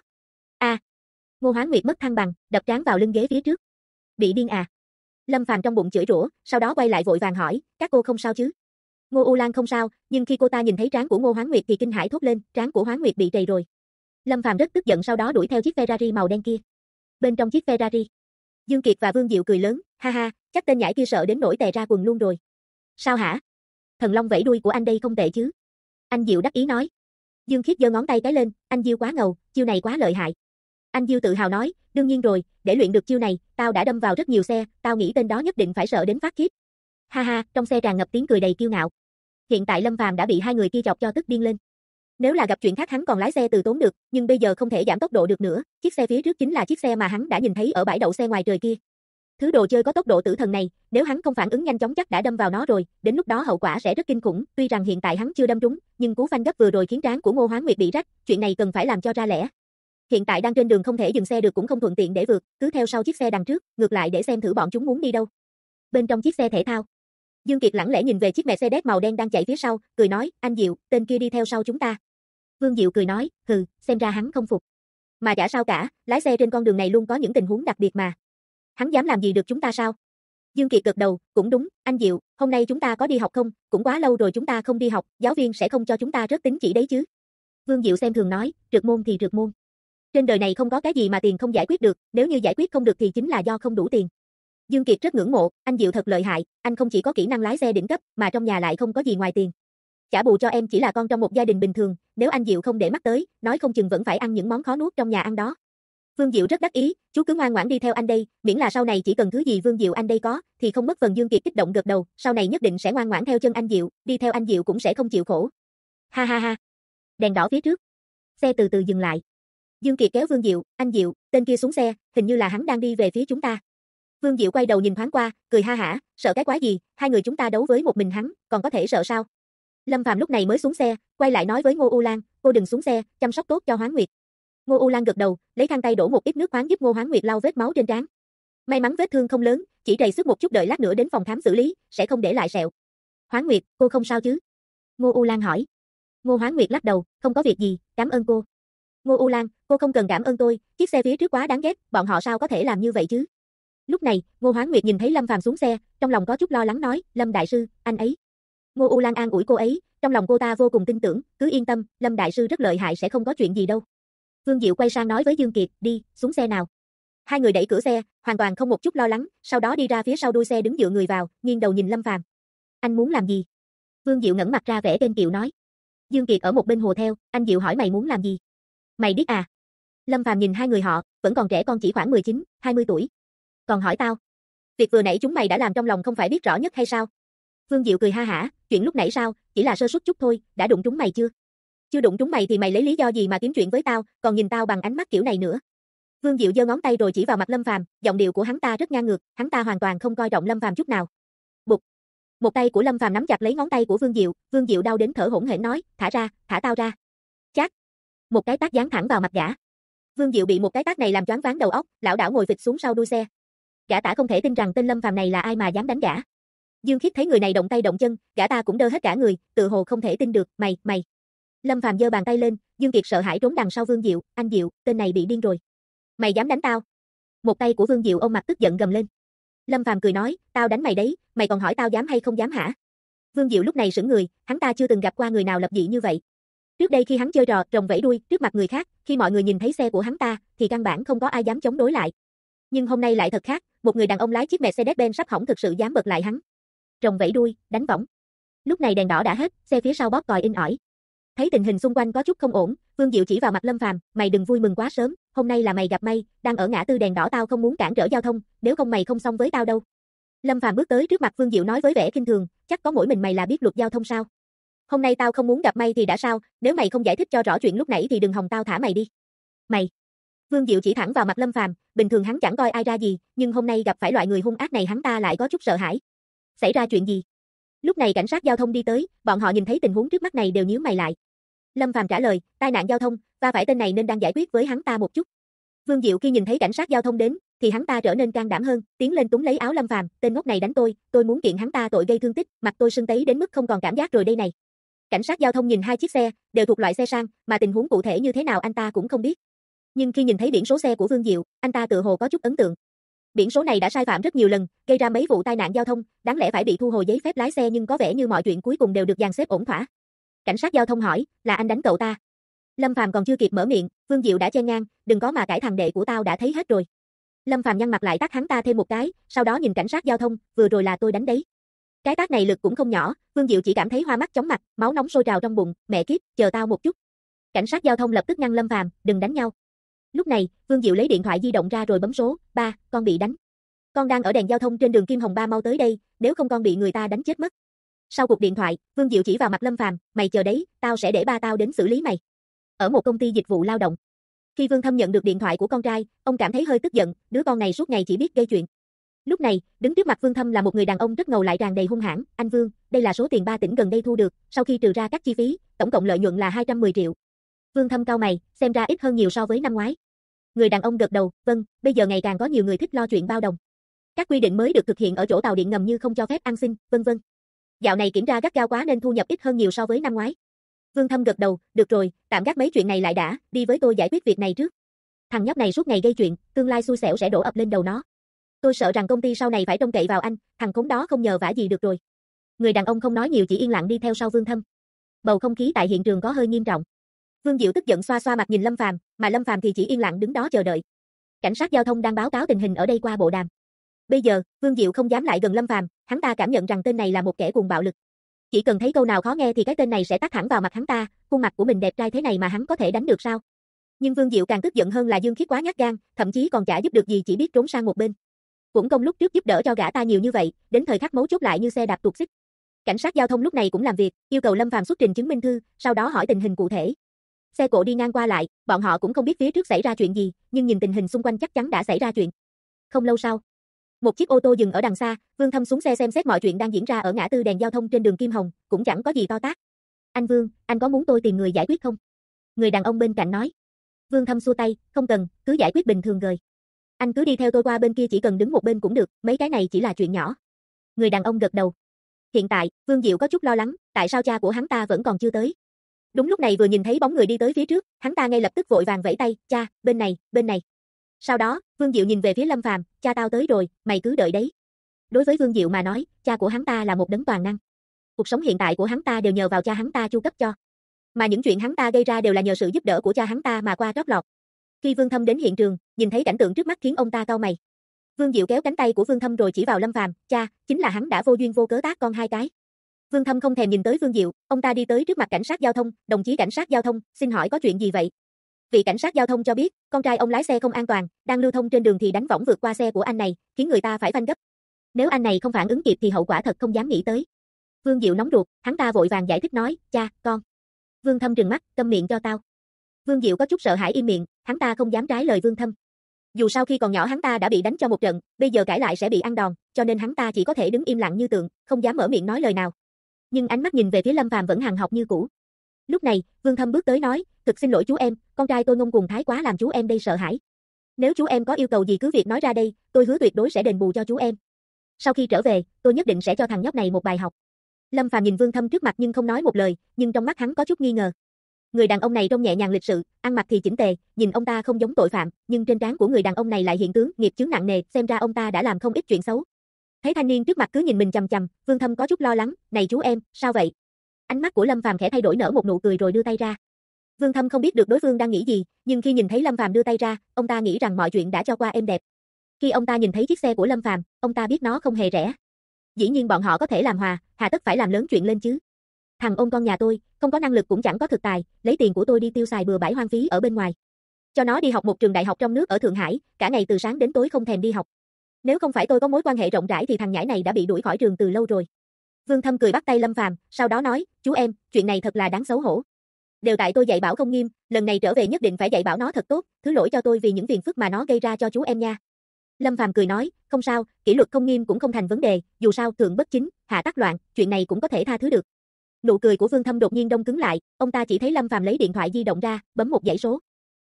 Ngô Hoán Nguyệt mất thăng bằng, đập trán vào lưng ghế phía trước. Bị điên à? Lâm Phàm trong bụng chửi rủa, sau đó quay lại vội vàng hỏi, các cô không sao chứ? Ngô U Lan không sao, nhưng khi cô ta nhìn thấy trán của Ngô Hoán Nguyệt thì kinh hãi thốt lên, trán của Hoán Nguyệt bị trầy rồi. Lâm Phàm rất tức giận sau đó đuổi theo chiếc Ferrari màu đen kia. Bên trong chiếc Ferrari, Dương Kiệt và Vương Diệu cười lớn, ha ha, chắc tên nhãi kia sợ đến nỗi tè ra quần luôn rồi. Sao hả? Thần long vẫy đuôi của anh đây không tệ chứ? Anh Diệu đắc ý nói. Dương Kiệt giơ ngón tay cái lên, anh Diêu quá ngầu, chiêu này quá lợi hại. Anh Diêu tự hào nói, đương nhiên rồi, để luyện được chiêu này, tao đã đâm vào rất nhiều xe, tao nghĩ tên đó nhất định phải sợ đến phát khiếp. Ha ha, trong xe tràn ngập tiếng cười đầy kiêu ngạo. Hiện tại Lâm Phàm đã bị hai người kia chọc cho tức điên lên. Nếu là gặp chuyện khác hắn còn lái xe từ tốn được, nhưng bây giờ không thể giảm tốc độ được nữa, chiếc xe phía trước chính là chiếc xe mà hắn đã nhìn thấy ở bãi đậu xe ngoài trời kia. Thứ đồ chơi có tốc độ tử thần này, nếu hắn không phản ứng nhanh chóng chắc đã đâm vào nó rồi, đến lúc đó hậu quả sẽ rất kinh khủng, tuy rằng hiện tại hắn chưa đâm trúng, nhưng cú phanh gấp vừa rồi khiến trán của Ngô Hoán Nguyệt bị rách, chuyện này cần phải làm cho ra lẽ. Hiện tại đang trên đường không thể dừng xe được cũng không thuận tiện để vượt, cứ theo sau chiếc xe đằng trước, ngược lại để xem thử bọn chúng muốn đi đâu. Bên trong chiếc xe thể thao, Dương Kiệt lẳng lẽ nhìn về chiếc Mercedes màu đen đang chạy phía sau, cười nói, anh Diệu, tên kia đi theo sau chúng ta. Vương Diệu cười nói, hừ, xem ra hắn không phục. Mà chả sao cả, lái xe trên con đường này luôn có những tình huống đặc biệt mà. Hắn dám làm gì được chúng ta sao? Dương Kiệt gật đầu, cũng đúng, anh Diệu, hôm nay chúng ta có đi học không? Cũng quá lâu rồi chúng ta không đi học, giáo viên sẽ không cho chúng ta rớt tín chỉ đấy chứ. Vương Diệu xem thường nói, trượt môn thì trượt môn. Trên đời này không có cái gì mà tiền không giải quyết được, nếu như giải quyết không được thì chính là do không đủ tiền. Dương Kiệt rất ngưỡng mộ, anh Diệu thật lợi hại, anh không chỉ có kỹ năng lái xe đỉnh cấp, mà trong nhà lại không có gì ngoài tiền. Trả bù cho em chỉ là con trong một gia đình bình thường, nếu anh Diệu không để mắt tới, nói không chừng vẫn phải ăn những món khó nuốt trong nhà ăn đó. Vương Diệu rất đắc ý, chú cứ ngoan ngoãn đi theo anh đây, miễn là sau này chỉ cần thứ gì Vương Diệu anh đây có, thì không mất phần. Dương Kiệt kích động gật đầu, sau này nhất định sẽ ngoan ngoãn theo chân anh Diệu, đi theo anh Diệu cũng sẽ không chịu khổ. Ha ha ha. Đèn đỏ phía trước. Xe từ từ dừng lại. Dương Kiệt kéo Vương Diệu, anh Diệu, tên kia xuống xe, hình như là hắn đang đi về phía chúng ta. Vương Diệu quay đầu nhìn thoáng qua, cười ha hả, sợ cái quái gì, hai người chúng ta đấu với một mình hắn, còn có thể sợ sao? Lâm Phàm lúc này mới xuống xe, quay lại nói với Ngô U Lan, cô đừng xuống xe, chăm sóc tốt cho Hoán Nguyệt. Ngô U Lan gật đầu, lấy khăn tay đổ một ít nước khoáng giúp Ngô Hoán Nguyệt lau vết máu trên trán. May mắn vết thương không lớn, chỉ trầy xước một chút, đợi lát nữa đến phòng khám xử lý, sẽ không để lại sẹo. Hoán Nguyệt, cô không sao chứ? Ngô U Lan hỏi. Ngô Hoán Nguyệt lắc đầu, không có việc gì, cảm ơn cô. Ngô U Lan, cô không cần cảm ơn tôi, chiếc xe phía trước quá đáng ghét, bọn họ sao có thể làm như vậy chứ? Lúc này, Ngô Hoán Nguyệt nhìn thấy Lâm Phàm xuống xe, trong lòng có chút lo lắng nói, Lâm đại sư, anh ấy. Ngô U Lan an ủi cô ấy, trong lòng cô ta vô cùng tin tưởng, cứ yên tâm, Lâm đại sư rất lợi hại sẽ không có chuyện gì đâu. Vương Diệu quay sang nói với Dương Kiệt, đi, xuống xe nào. Hai người đẩy cửa xe, hoàn toàn không một chút lo lắng, sau đó đi ra phía sau đuôi xe đứng dựa người vào, nghiêng đầu nhìn Lâm Phàm. Anh muốn làm gì? Vương Diệu ngẩng mặt ra vẻ kênh kiệu nói. Dương Kiệt ở một bên hùa theo, anh Diệu hỏi mày muốn làm gì? Mày biết à? Lâm Phàm nhìn hai người họ, vẫn còn trẻ con chỉ khoảng 19, 20 tuổi. Còn hỏi tao? Việc vừa nãy chúng mày đã làm trong lòng không phải biết rõ nhất hay sao? Vương Diệu cười ha hả, chuyện lúc nãy sao, chỉ là sơ suất chút thôi, đã đụng trúng mày chưa? Chưa đụng trúng mày thì mày lấy lý do gì mà kiếm chuyện với tao, còn nhìn tao bằng ánh mắt kiểu này nữa. Vương Diệu giơ ngón tay rồi chỉ vào mặt Lâm Phàm, giọng điệu của hắn ta rất ngang ngược, hắn ta hoàn toàn không coi trọng Lâm Phàm chút nào. Bụp. Một tay của Lâm Phàm nắm chặt lấy ngón tay của Vương Diệu đau đến thở hổn hển nói, thả ra, thả tao ra. Chát. Một cái tát giáng thẳng vào mặt gã. Vương Diệu bị một cái tát này làm choáng váng đầu óc, lảo đảo ngồi phịch xuống sau đuôi xe. Gã ta không thể tin rằng tên Lâm Phàm này là ai mà dám đánh gã. Dương Khiết thấy người này động tay động chân, gã ta cũng đơ hết cả người, tự hồ không thể tin được, mày. Lâm Phàm giơ bàn tay lên, Dương Kiệt sợ hãi trốn đằng sau Vương Diệu, anh Diệu, tên này bị điên rồi. Mày dám đánh tao? Một tay của Vương Diệu ôm mặt tức giận gầm lên. Lâm Phàm cười nói, tao đánh mày đấy, mày còn hỏi tao dám hay không dám hả? Vương Diệu lúc này sững người, hắn ta chưa từng gặp qua người nào lập dị như vậy. Trước đây khi hắn chơi trò rồng vẫy đuôi trước mặt người khác, khi mọi người nhìn thấy xe của hắn ta, thì căn bản không có ai dám chống đối lại. Nhưng hôm nay lại thật khác, một người đàn ông lái chiếc Mercedes-Benz sắp hỏng thực sự dám bật lại hắn. Rồng vẫy đuôi, đánh võng. Lúc này đèn đỏ đã hết, xe phía sau bóp còi inh ỏi. Thấy tình hình xung quanh có chút không ổn, Vương Diệu chỉ vào mặt Lâm Phàm, mày đừng vui mừng quá sớm, hôm nay là mày gặp may, đang ở ngã tư đèn đỏ tao không muốn cản trở giao thông, nếu không mày không xong với tao đâu. Lâm Phàm bước tới trước mặt Vương Diệu nói với vẻ khinh thường, chắc có mỗi mình mày là biết luật giao thông sao? Hôm nay tao không muốn gặp may thì đã sao, nếu mày không giải thích cho rõ chuyện lúc nãy thì đừng hòng tao thả mày đi. Mày. Vương Diệu chỉ thẳng vào mặt Lâm Phàm, bình thường hắn chẳng coi ai ra gì, nhưng hôm nay gặp phải loại người hung ác này hắn ta lại có chút sợ hãi. Xảy ra chuyện gì? Lúc này cảnh sát giao thông đi tới, bọn họ nhìn thấy tình huống trước mắt này đều nhíu mày lại. Lâm Phàm trả lời, tai nạn giao thông, va phải tên này nên đang giải quyết với hắn ta một chút. Vương Diệu khi nhìn thấy cảnh sát giao thông đến, thì hắn ta trở nên can đảm hơn, tiến lên túm lấy áo Lâm Phàm, tên ngốc này đánh tôi muốn kiện hắn ta tội gây thương tích, mặt tôi sưng tấy đến mức không còn cảm giác rồi đây này. Cảnh sát giao thông nhìn hai chiếc xe, đều thuộc loại xe sang, mà tình huống cụ thể như thế nào anh ta cũng không biết. Nhưng khi nhìn thấy biển số xe của Vương Diệu, anh ta tự hồ có chút ấn tượng. Biển số này đã sai phạm rất nhiều lần, gây ra mấy vụ tai nạn giao thông, đáng lẽ phải bị thu hồi giấy phép lái xe nhưng có vẻ như mọi chuyện cuối cùng đều được dàn xếp ổn thỏa. Cảnh sát giao thông hỏi, là anh đánh cậu ta? Lâm Phàm còn chưa kịp mở miệng, Vương Diệu đã chen ngang, đừng có mà cãi, thằng đệ của tao đã thấy hết rồi. Lâm Phàm nhăn mặt lại tát hắn ta thêm một cái, sau đó nhìn cảnh sát giao thông, vừa rồi là tôi đánh đấy. Cái tát này lực cũng không nhỏ, Vương Diệu chỉ cảm thấy hoa mắt chóng mặt, máu nóng sôi trào trong bụng, mẹ kiếp, chờ tao một chút. Cảnh sát giao thông lập tức ngăn Lâm Phàm, đừng đánh nhau. Lúc này, Vương Diệu lấy điện thoại di động ra rồi bấm số, ba, con bị đánh. Con đang ở đèn giao thông trên đường Kim Hồng, ba mau tới đây, nếu không con bị người ta đánh chết mất. Sau cuộc điện thoại, Vương Diệu chỉ vào mặt Lâm Phàm, mày chờ đấy, tao sẽ để ba tao đến xử lý mày. Ở một công ty dịch vụ lao động. Khi Vương Thâm nhận được điện thoại của con trai, ông cảm thấy hơi tức giận, đứa con này suốt ngày chỉ biết gây chuyện. Lúc này, đứng trước mặt Vương Thâm là một người đàn ông rất ngầu lại tràn đầy hung hãn, anh Vương, đây là số tiền 3 tỉnh gần đây thu được, sau khi trừ ra các chi phí, tổng cộng lợi nhuận là 210 triệu. Vương Thâm cau mày, xem ra ít hơn nhiều so với năm ngoái. Người đàn ông gật đầu, vâng, bây giờ ngày càng có nhiều người thích lo chuyện bao đồng. Các quy định mới được thực hiện ở chỗ tàu điện ngầm như không cho phép ăn xin, vân vân. Dạo này kiểm tra gắt gao quá nên thu nhập ít hơn nhiều so với năm ngoái. Vương Thâm gật đầu, được rồi, tạm gác mấy chuyện này lại đã, đi với tôi giải quyết việc này trước. Thằng nhóc này suốt ngày gây chuyện, tương lai xui xẻo sẽ đổ ập lên đầu nó. Tôi sợ rằng công ty sau này phải trông cậy vào anh, thằng khốn đó không nhờ vả gì được rồi. Người đàn ông không nói nhiều chỉ yên lặng đi theo sau Vương Thâm. Bầu không khí tại hiện trường có hơi nghiêm trọng. Vương Diệu tức giận xoa xoa mặt nhìn Lâm Phàm, mà Lâm Phàm thì chỉ yên lặng đứng đó chờ đợi. Cảnh sát giao thông đang báo cáo tình hình ở đây qua bộ đàm. Bây giờ, Vương Diệu không dám lại gần Lâm Phàm, hắn ta cảm nhận rằng tên này là một kẻ cuồng bạo lực. Chỉ cần thấy câu nào khó nghe thì cái tên này sẽ tát thẳng vào mặt hắn ta, khuôn mặt của mình đẹp trai thế này mà hắn có thể đánh được sao? Nhưng Vương Diệu càng tức giận hơn là Dương Khiết quá nhát gan, thậm chí còn chả giúp được gì chỉ biết trốn sang một bên. Cũng công lúc trước giúp đỡ cho gã ta nhiều như vậy, đến thời khắc mấu chốt lại như xe đạp tuột xích. Cảnh sát giao thông lúc này cũng làm việc, yêu cầu Lâm Phàm xuất trình chứng minh thư, sau đó hỏi tình hình cụ thể. Xe cộ đi ngang qua lại, bọn họ cũng không biết phía trước xảy ra chuyện gì, nhưng nhìn tình hình xung quanh chắc chắn đã xảy ra chuyện. Không lâu sau, một chiếc ô tô dừng ở đằng xa, Vương Thâm xuống xe xem xét mọi chuyện đang diễn ra ở ngã tư đèn giao thông trên đường Kim Hồng, cũng chẳng có gì to tát. Anh Vương, anh có muốn tôi tìm người giải quyết không? Người đàn ông bên cạnh nói. Vương Thâm xua tay, không cần, cứ giải quyết bình thường rồi. Anh cứ đi theo tôi qua bên kia, chỉ cần đứng một bên cũng được, mấy cái này chỉ là chuyện nhỏ. Người đàn ông gật đầu. Hiện tại, Vương Diệu có chút lo lắng, tại sao cha của hắn ta vẫn còn chưa tới. Đúng lúc này vừa nhìn thấy bóng người đi tới phía trước, hắn ta ngay lập tức vội vàng vẫy tay, cha, bên này, bên này. Sau đó, Vương Diệu nhìn về phía Lâm Phàm, cha tao tới rồi, mày cứ đợi đấy. Đối với Vương Diệu mà nói, cha của hắn ta là một đấng toàn năng. Cuộc sống hiện tại của hắn ta đều nhờ vào cha hắn ta chu cấp cho. Mà những chuyện hắn ta gây ra đều là nhờ sự giúp đỡ của cha hắn ta mà qua trót lọt. Khi Vương Thâm đến hiện trường, nhìn thấy cảnh tượng trước mắt khiến ông ta cau mày. Vương Diệu kéo cánh tay của Vương Thâm rồi chỉ vào Lâm Phàm, cha, chính là hắn đã vô duyên vô cớ tát con hai cái. Vương Thâm không thèm nhìn tới Vương Diệu, ông ta đi tới trước mặt cảnh sát giao thông, đồng chí cảnh sát giao thông, xin hỏi có chuyện gì vậy? Vị cảnh sát giao thông cho biết, con trai ông lái xe không an toàn, đang lưu thông trên đường thì đánh võng vượt qua xe của anh này, khiến người ta phải phanh gấp. Nếu anh này không phản ứng kịp thì hậu quả thật không dám nghĩ tới. Vương Diệu nóng ruột, hắn ta vội vàng giải thích nói, cha, con. Vương Thâm trừng mắt, câm miệng cho tao. Vương Diệu có chút sợ hãi im miệng, hắn ta không dám trái lời Vương Thâm. Dù sau khi còn nhỏ hắn ta đã bị đánh cho một trận, bây giờ cãi lại sẽ bị ăn đòn, cho nên hắn ta chỉ có thể đứng im lặng như tượng, không dám mở miệng nói lời nào. Nhưng ánh mắt nhìn về phía Lâm Phàm vẫn hằn học như cũ. Lúc này, Vương Thâm bước tới nói, thực xin lỗi chú em, con trai tôi ngông cuồng thái quá làm chú em đây sợ hãi. Nếu chú em có yêu cầu gì cứ việc nói ra đây, tôi hứa tuyệt đối sẽ đền bù cho chú em. Sau khi trở về, tôi nhất định sẽ cho thằng nhóc này một bài học. Lâm Phàm nhìn Vương Thâm trước mặt nhưng không nói một lời, nhưng trong mắt hắn có chút nghi ngờ. Người đàn ông này trông nhẹ nhàng lịch sự, ăn mặc thì chỉnh tề, nhìn ông ta không giống tội phạm, nhưng trên trán của người đàn ông này lại hiện tướng nghiệp chướng nặng nề, xem ra ông ta đã làm không ít chuyện xấu. Thấy thanh niên trước mặt cứ nhìn mình chằm chằm, Vương Thâm có chút lo lắng, "Này chú em, sao vậy?" Ánh mắt của Lâm Phàm khẽ thay đổi nở một nụ cười rồi đưa tay ra. Vương Thâm không biết được đối phương đang nghĩ gì, nhưng khi nhìn thấy Lâm Phàm đưa tay ra, ông ta nghĩ rằng mọi chuyện đã cho qua êm đẹp. Khi ông ta nhìn thấy chiếc xe của Lâm Phàm, ông ta biết nó không hề rẻ. Dĩ nhiên bọn họ có thể làm hòa, hà tất phải làm lớn chuyện lên chứ. Thằng ôn con nhà tôi, không có năng lực cũng chẳng có thực tài, lấy tiền của tôi đi tiêu xài bừa bãi hoang phí ở bên ngoài. Cho nó đi học một trường đại học trong nước ở Thượng Hải, cả ngày từ sáng đến tối không thèm đi học. Nếu không phải tôi có mối quan hệ rộng rãi thì thằng nhãi này đã bị đuổi khỏi trường từ lâu rồi. Vương Thâm cười bắt tay Lâm Phàm, sau đó nói, chú em, chuyện này thật là đáng xấu hổ. Đều tại tôi dạy bảo không nghiêm, lần này trở về nhất định phải dạy bảo nó thật tốt, thứ lỗi cho tôi vì những phiền phức mà nó gây ra cho chú em nha. Lâm Phàm cười nói, không sao, kỷ luật không nghiêm cũng không thành vấn đề, dù sao thượng bất chính, hạ tắc loạn, chuyện này cũng có thể tha thứ được. Nụ cười của Vương Thâm đột nhiên đông cứng lại, ông ta chỉ thấy Lâm Phàm lấy điện thoại di động ra, bấm một dãy số.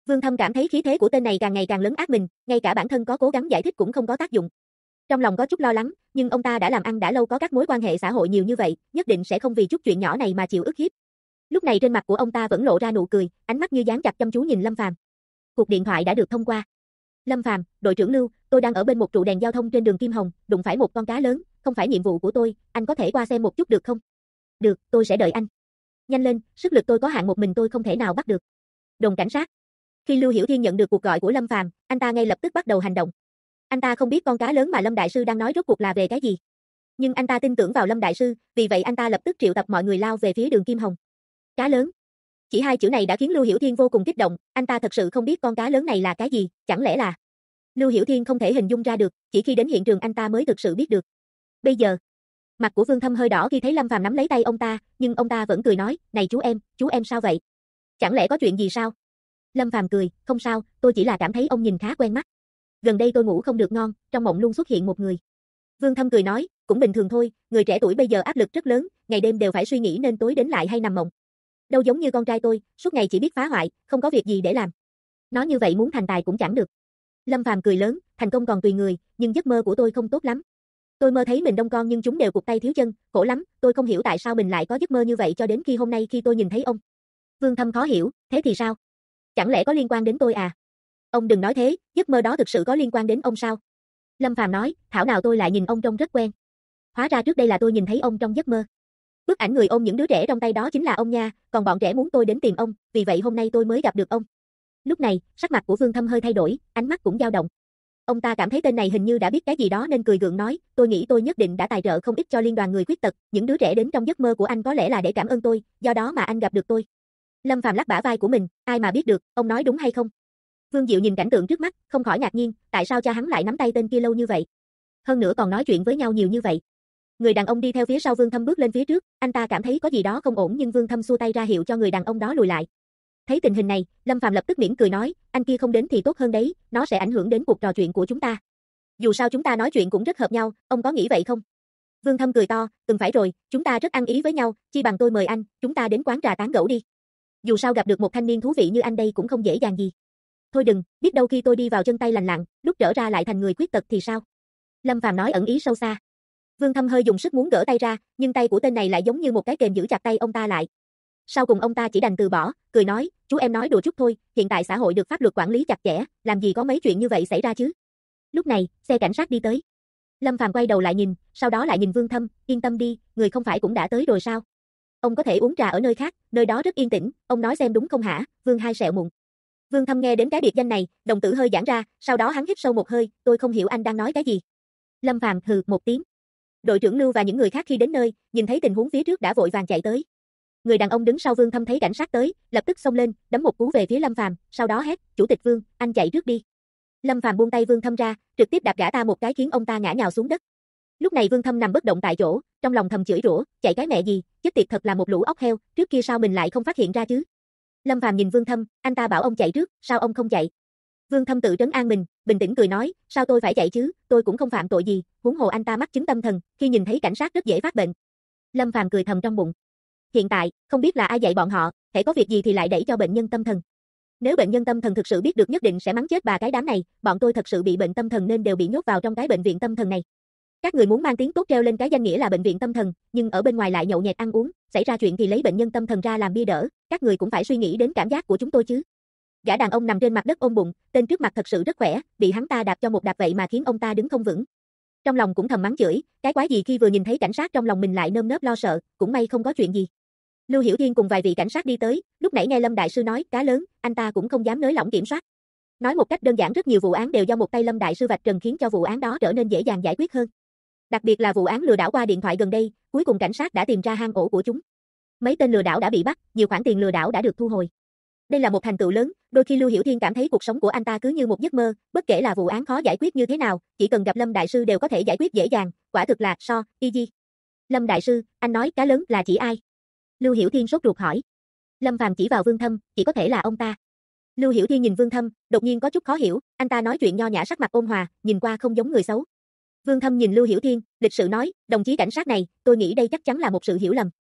Vương Thâm cảm thấy khí thế của tên này càng ngày càng lớn ác mình, ngay cả bản thân có cố gắng giải thích cũng không có tác dụng. Trong lòng có chút lo lắng, nhưng ông ta đã làm ăn đã lâu có các mối quan hệ xã hội nhiều như vậy, nhất định sẽ không vì chút chuyện nhỏ này mà chịu ức hiếp. Lúc này trên mặt của ông ta vẫn lộ ra nụ cười, ánh mắt như dán chặt chăm chú nhìn Lâm Phàm. Cuộc điện thoại đã được thông qua. Lâm Phàm, đội trưởng Lưu, tôi đang ở bên một trụ đèn giao thông trên đường Kim Hồng, đụng phải một con cá lớn, không phải nhiệm vụ của tôi, anh có thể qua xem một chút được không? Được, tôi sẽ đợi anh. Nhanh lên, sức lực tôi có hạn, một mình tôi không thể nào bắt được. Đồn cảnh sát. Khi Lưu Hiểu Thiên nhận được cuộc gọi của Lâm Phàm, anh ta ngay lập tức bắt đầu hành động. Anh ta không biết con cá lớn mà Lâm đại sư đang nói rốt cuộc là về cái gì, nhưng anh ta tin tưởng vào Lâm đại sư, vì vậy anh ta lập tức triệu tập mọi người lao về phía đường Kim Hồng. Cá lớn. Chỉ hai chữ này đã khiến Lưu Hiểu Thiên vô cùng kích động, anh ta thật sự không biết con cá lớn này là cái gì, chẳng lẽ là... Lưu Hiểu Thiên không thể hình dung ra được, chỉ khi đến hiện trường anh ta mới thực sự biết được. Bây giờ, mặt của Vương Thâm hơi đỏ khi thấy Lâm Phàm nắm lấy tay ông ta, nhưng ông ta vẫn cười nói, này chú em sao vậy? Chẳng lẽ có chuyện gì sao? Lâm Phàm cười, không sao, tôi chỉ là cảm thấy ông nhìn khá quen mắt. Gần đây tôi ngủ không được ngon, trong mộng luôn xuất hiện một người. Vương Thâm cười nói, cũng bình thường thôi, người trẻ tuổi bây giờ áp lực rất lớn, ngày đêm đều phải suy nghĩ nên tối đến lại hay nằm mộng. Đâu giống như con trai tôi, suốt ngày chỉ biết phá hoại, không có việc gì để làm. Nói như vậy muốn thành tài cũng chẳng được. Lâm Phàm cười lớn, thành công còn tùy người, nhưng giấc mơ của tôi không tốt lắm. Tôi mơ thấy mình đông con nhưng chúng đều cụt tay thiếu chân, khổ lắm, tôi không hiểu tại sao mình lại có giấc mơ như vậy cho đến khi hôm nay khi tôi nhìn thấy ông. Vương Thâm khó hiểu, thế thì sao? Chẳng lẽ có liên quan đến tôi à? Ông đừng nói thế, giấc mơ đó thực sự có liên quan đến ông sao? Lâm Phàm nói, thảo nào tôi lại nhìn ông trông rất quen. Hóa ra trước đây là tôi nhìn thấy ông trong giấc mơ. Bức ảnh người ôm những đứa trẻ trong tay đó chính là ông nha, còn bọn trẻ muốn tôi đến tìm ông, vì vậy hôm nay tôi mới gặp được ông. Lúc này, sắc mặt của Vương Thâm hơi thay đổi, ánh mắt cũng dao động. Ông ta cảm thấy tên này hình như đã biết cái gì đó nên cười gượng nói, tôi nghĩ tôi nhất định đã tài trợ không ít cho liên đoàn người khuyết tật, những đứa trẻ đến trong giấc mơ của anh có lẽ là để cảm ơn tôi, do đó mà anh gặp được tôi. Lâm Phàm lắc bả vai của mình, ai mà biết được, ông nói đúng hay không? Vương Diệu nhìn cảnh tượng trước mắt, không khỏi ngạc nhiên, tại sao cha hắn lại nắm tay tên kia lâu như vậy? Hơn nữa còn nói chuyện với nhau nhiều như vậy. Người đàn ông đi theo phía sau Vương Thâm bước lên phía trước, anh ta cảm thấy có gì đó không ổn nhưng Vương Thâm xua tay ra hiệu cho người đàn ông đó lùi lại. Thấy tình hình này, Lâm Phàm lập tức mỉm cười nói, anh kia không đến thì tốt hơn đấy, nó sẽ ảnh hưởng đến cuộc trò chuyện của chúng ta. Dù sao chúng ta nói chuyện cũng rất hợp nhau, ông có nghĩ vậy không? Vương Thâm cười to, phải rồi, chúng ta rất ăn ý với nhau, chi bằng tôi mời anh, chúng ta đến quán trà tán gẫu đi. Dù sao gặp được một thanh niên thú vị như anh đây cũng không dễ dàng gì. Thôi đừng, biết đâu khi tôi đi vào chân tay lành lặn, lúc trở ra lại thành người khuyết tật thì sao? Lâm Phàm nói ẩn ý sâu xa. Vương Thâm hơi dùng sức muốn gỡ tay ra, nhưng tay của tên này lại giống như một cái kềm giữ chặt tay ông ta lại. Sau cùng ông ta chỉ đành từ bỏ, cười nói, chú em nói đùa chút thôi, hiện tại xã hội được pháp luật quản lý chặt chẽ, làm gì có mấy chuyện như vậy xảy ra chứ. Lúc này, xe cảnh sát đi tới. Lâm Phàm quay đầu lại nhìn, sau đó lại nhìn Vương Thâm, yên tâm đi, người không phải cũng đã tới rồi sao? Ông có thể uống trà ở nơi khác, nơi đó rất yên tĩnh, ông nói xem đúng không hả, Vương hai sẹo mụn. Vương Thâm nghe đến cái biệt danh này, đồng tử hơi giãn ra, sau đó hắn hít sâu một hơi, tôi không hiểu anh đang nói cái gì. Lâm Phàm hừ một tiếng. Đội trưởng Lưu và những người khác khi đến nơi, nhìn thấy tình huống phía trước đã vội vàng chạy tới. Người đàn ông đứng sau Vương Thâm thấy cảnh sát tới, lập tức xông lên, đấm một cú về phía Lâm Phàm, sau đó hét, "Chủ tịch Vương, anh chạy trước đi." Lâm Phàm buông tay Vương Thâm ra, trực tiếp đạp gã ta một cái khiến ông ta ngã nhào xuống đất. Lúc này Vương Thâm nằm bất động tại chỗ, trong lòng thầm chửi rủa, chạy cái mẹ gì, chết tiệt thật là một lũ ốc heo, trước kia sao mình lại không phát hiện ra chứ? Lâm Phàm nhìn Vương Thâm, anh ta bảo ông chạy trước, sao ông không chạy? Vương Thâm tự trấn an mình, bình tĩnh cười nói, sao tôi phải chạy chứ, tôi cũng không phạm tội gì, huống hồ anh ta mắc chứng tâm thần, khi nhìn thấy cảnh sát rất dễ phát bệnh. Lâm Phàm cười thầm trong bụng. Hiện tại, không biết là ai dạy bọn họ, hễ có việc gì thì lại đẩy cho bệnh nhân tâm thần. Nếu bệnh nhân tâm thần thực sự biết được nhất định sẽ mắng chết bà cái đám này, bọn tôi thật sự bị bệnh tâm thần nên đều bị nhốt vào trong cái bệnh viện tâm thần này. Các người muốn mang tiếng tốt treo lên cái danh nghĩa là bệnh viện tâm thần, nhưng ở bên ngoài lại nhậu nhẹt ăn uống, xảy ra chuyện thì lấy bệnh nhân tâm thần ra làm bia đỡ, các người cũng phải suy nghĩ đến cảm giác của chúng tôi chứ. Gã đàn ông nằm trên mặt đất ôm bụng, tên trước mặt thật sự rất khỏe, bị hắn ta đạp cho một đạp vậy mà khiến ông ta đứng không vững. Trong lòng cũng thầm mắng chửi, cái quái gì khi vừa nhìn thấy cảnh sát trong lòng mình lại nơm nớp lo sợ, cũng may không có chuyện gì. Lưu Hiểu Thiên cùng vài vị cảnh sát đi tới, lúc nãy nghe Lâm đại sư nói, cá lớn, anh ta cũng không dám nới lỏng kiểm soát. Nói một cách đơn giản rất nhiều vụ án đều do một tay Lâm đại sư vạch trần khiến cho vụ án đó trở nên dễ dàng giải quyết hơn. Đặc biệt là vụ án lừa đảo qua điện thoại gần đây, cuối cùng cảnh sát đã tìm ra hang ổ của chúng. Mấy tên lừa đảo đã bị bắt, nhiều khoản tiền lừa đảo đã được thu hồi. Đây là một thành tựu lớn, đôi khi Lưu Hiểu Thiên cảm thấy cuộc sống của anh ta cứ như một giấc mơ, bất kể là vụ án khó giải quyết như thế nào, chỉ cần gặp Lâm đại sư đều có thể giải quyết dễ dàng, quả thực là easy. Lâm đại sư, anh nói cá lớn là chỉ ai? Lưu Hiểu Thiên sốt ruột hỏi. Lâm Phàm chỉ vào Vương Thâm, chỉ có thể là ông ta. Lưu Hiểu Thiên nhìn Vương Thâm, đột nhiên có chút khó hiểu, anh ta nói chuyện nho nhã sắc mặt ôn hòa, nhìn qua không giống người xấu. Vương Thâm nhìn Lưu Hiểu Thiên, lịch sự nói, đồng chí cảnh sát này, tôi nghĩ đây chắc chắn là một sự hiểu lầm.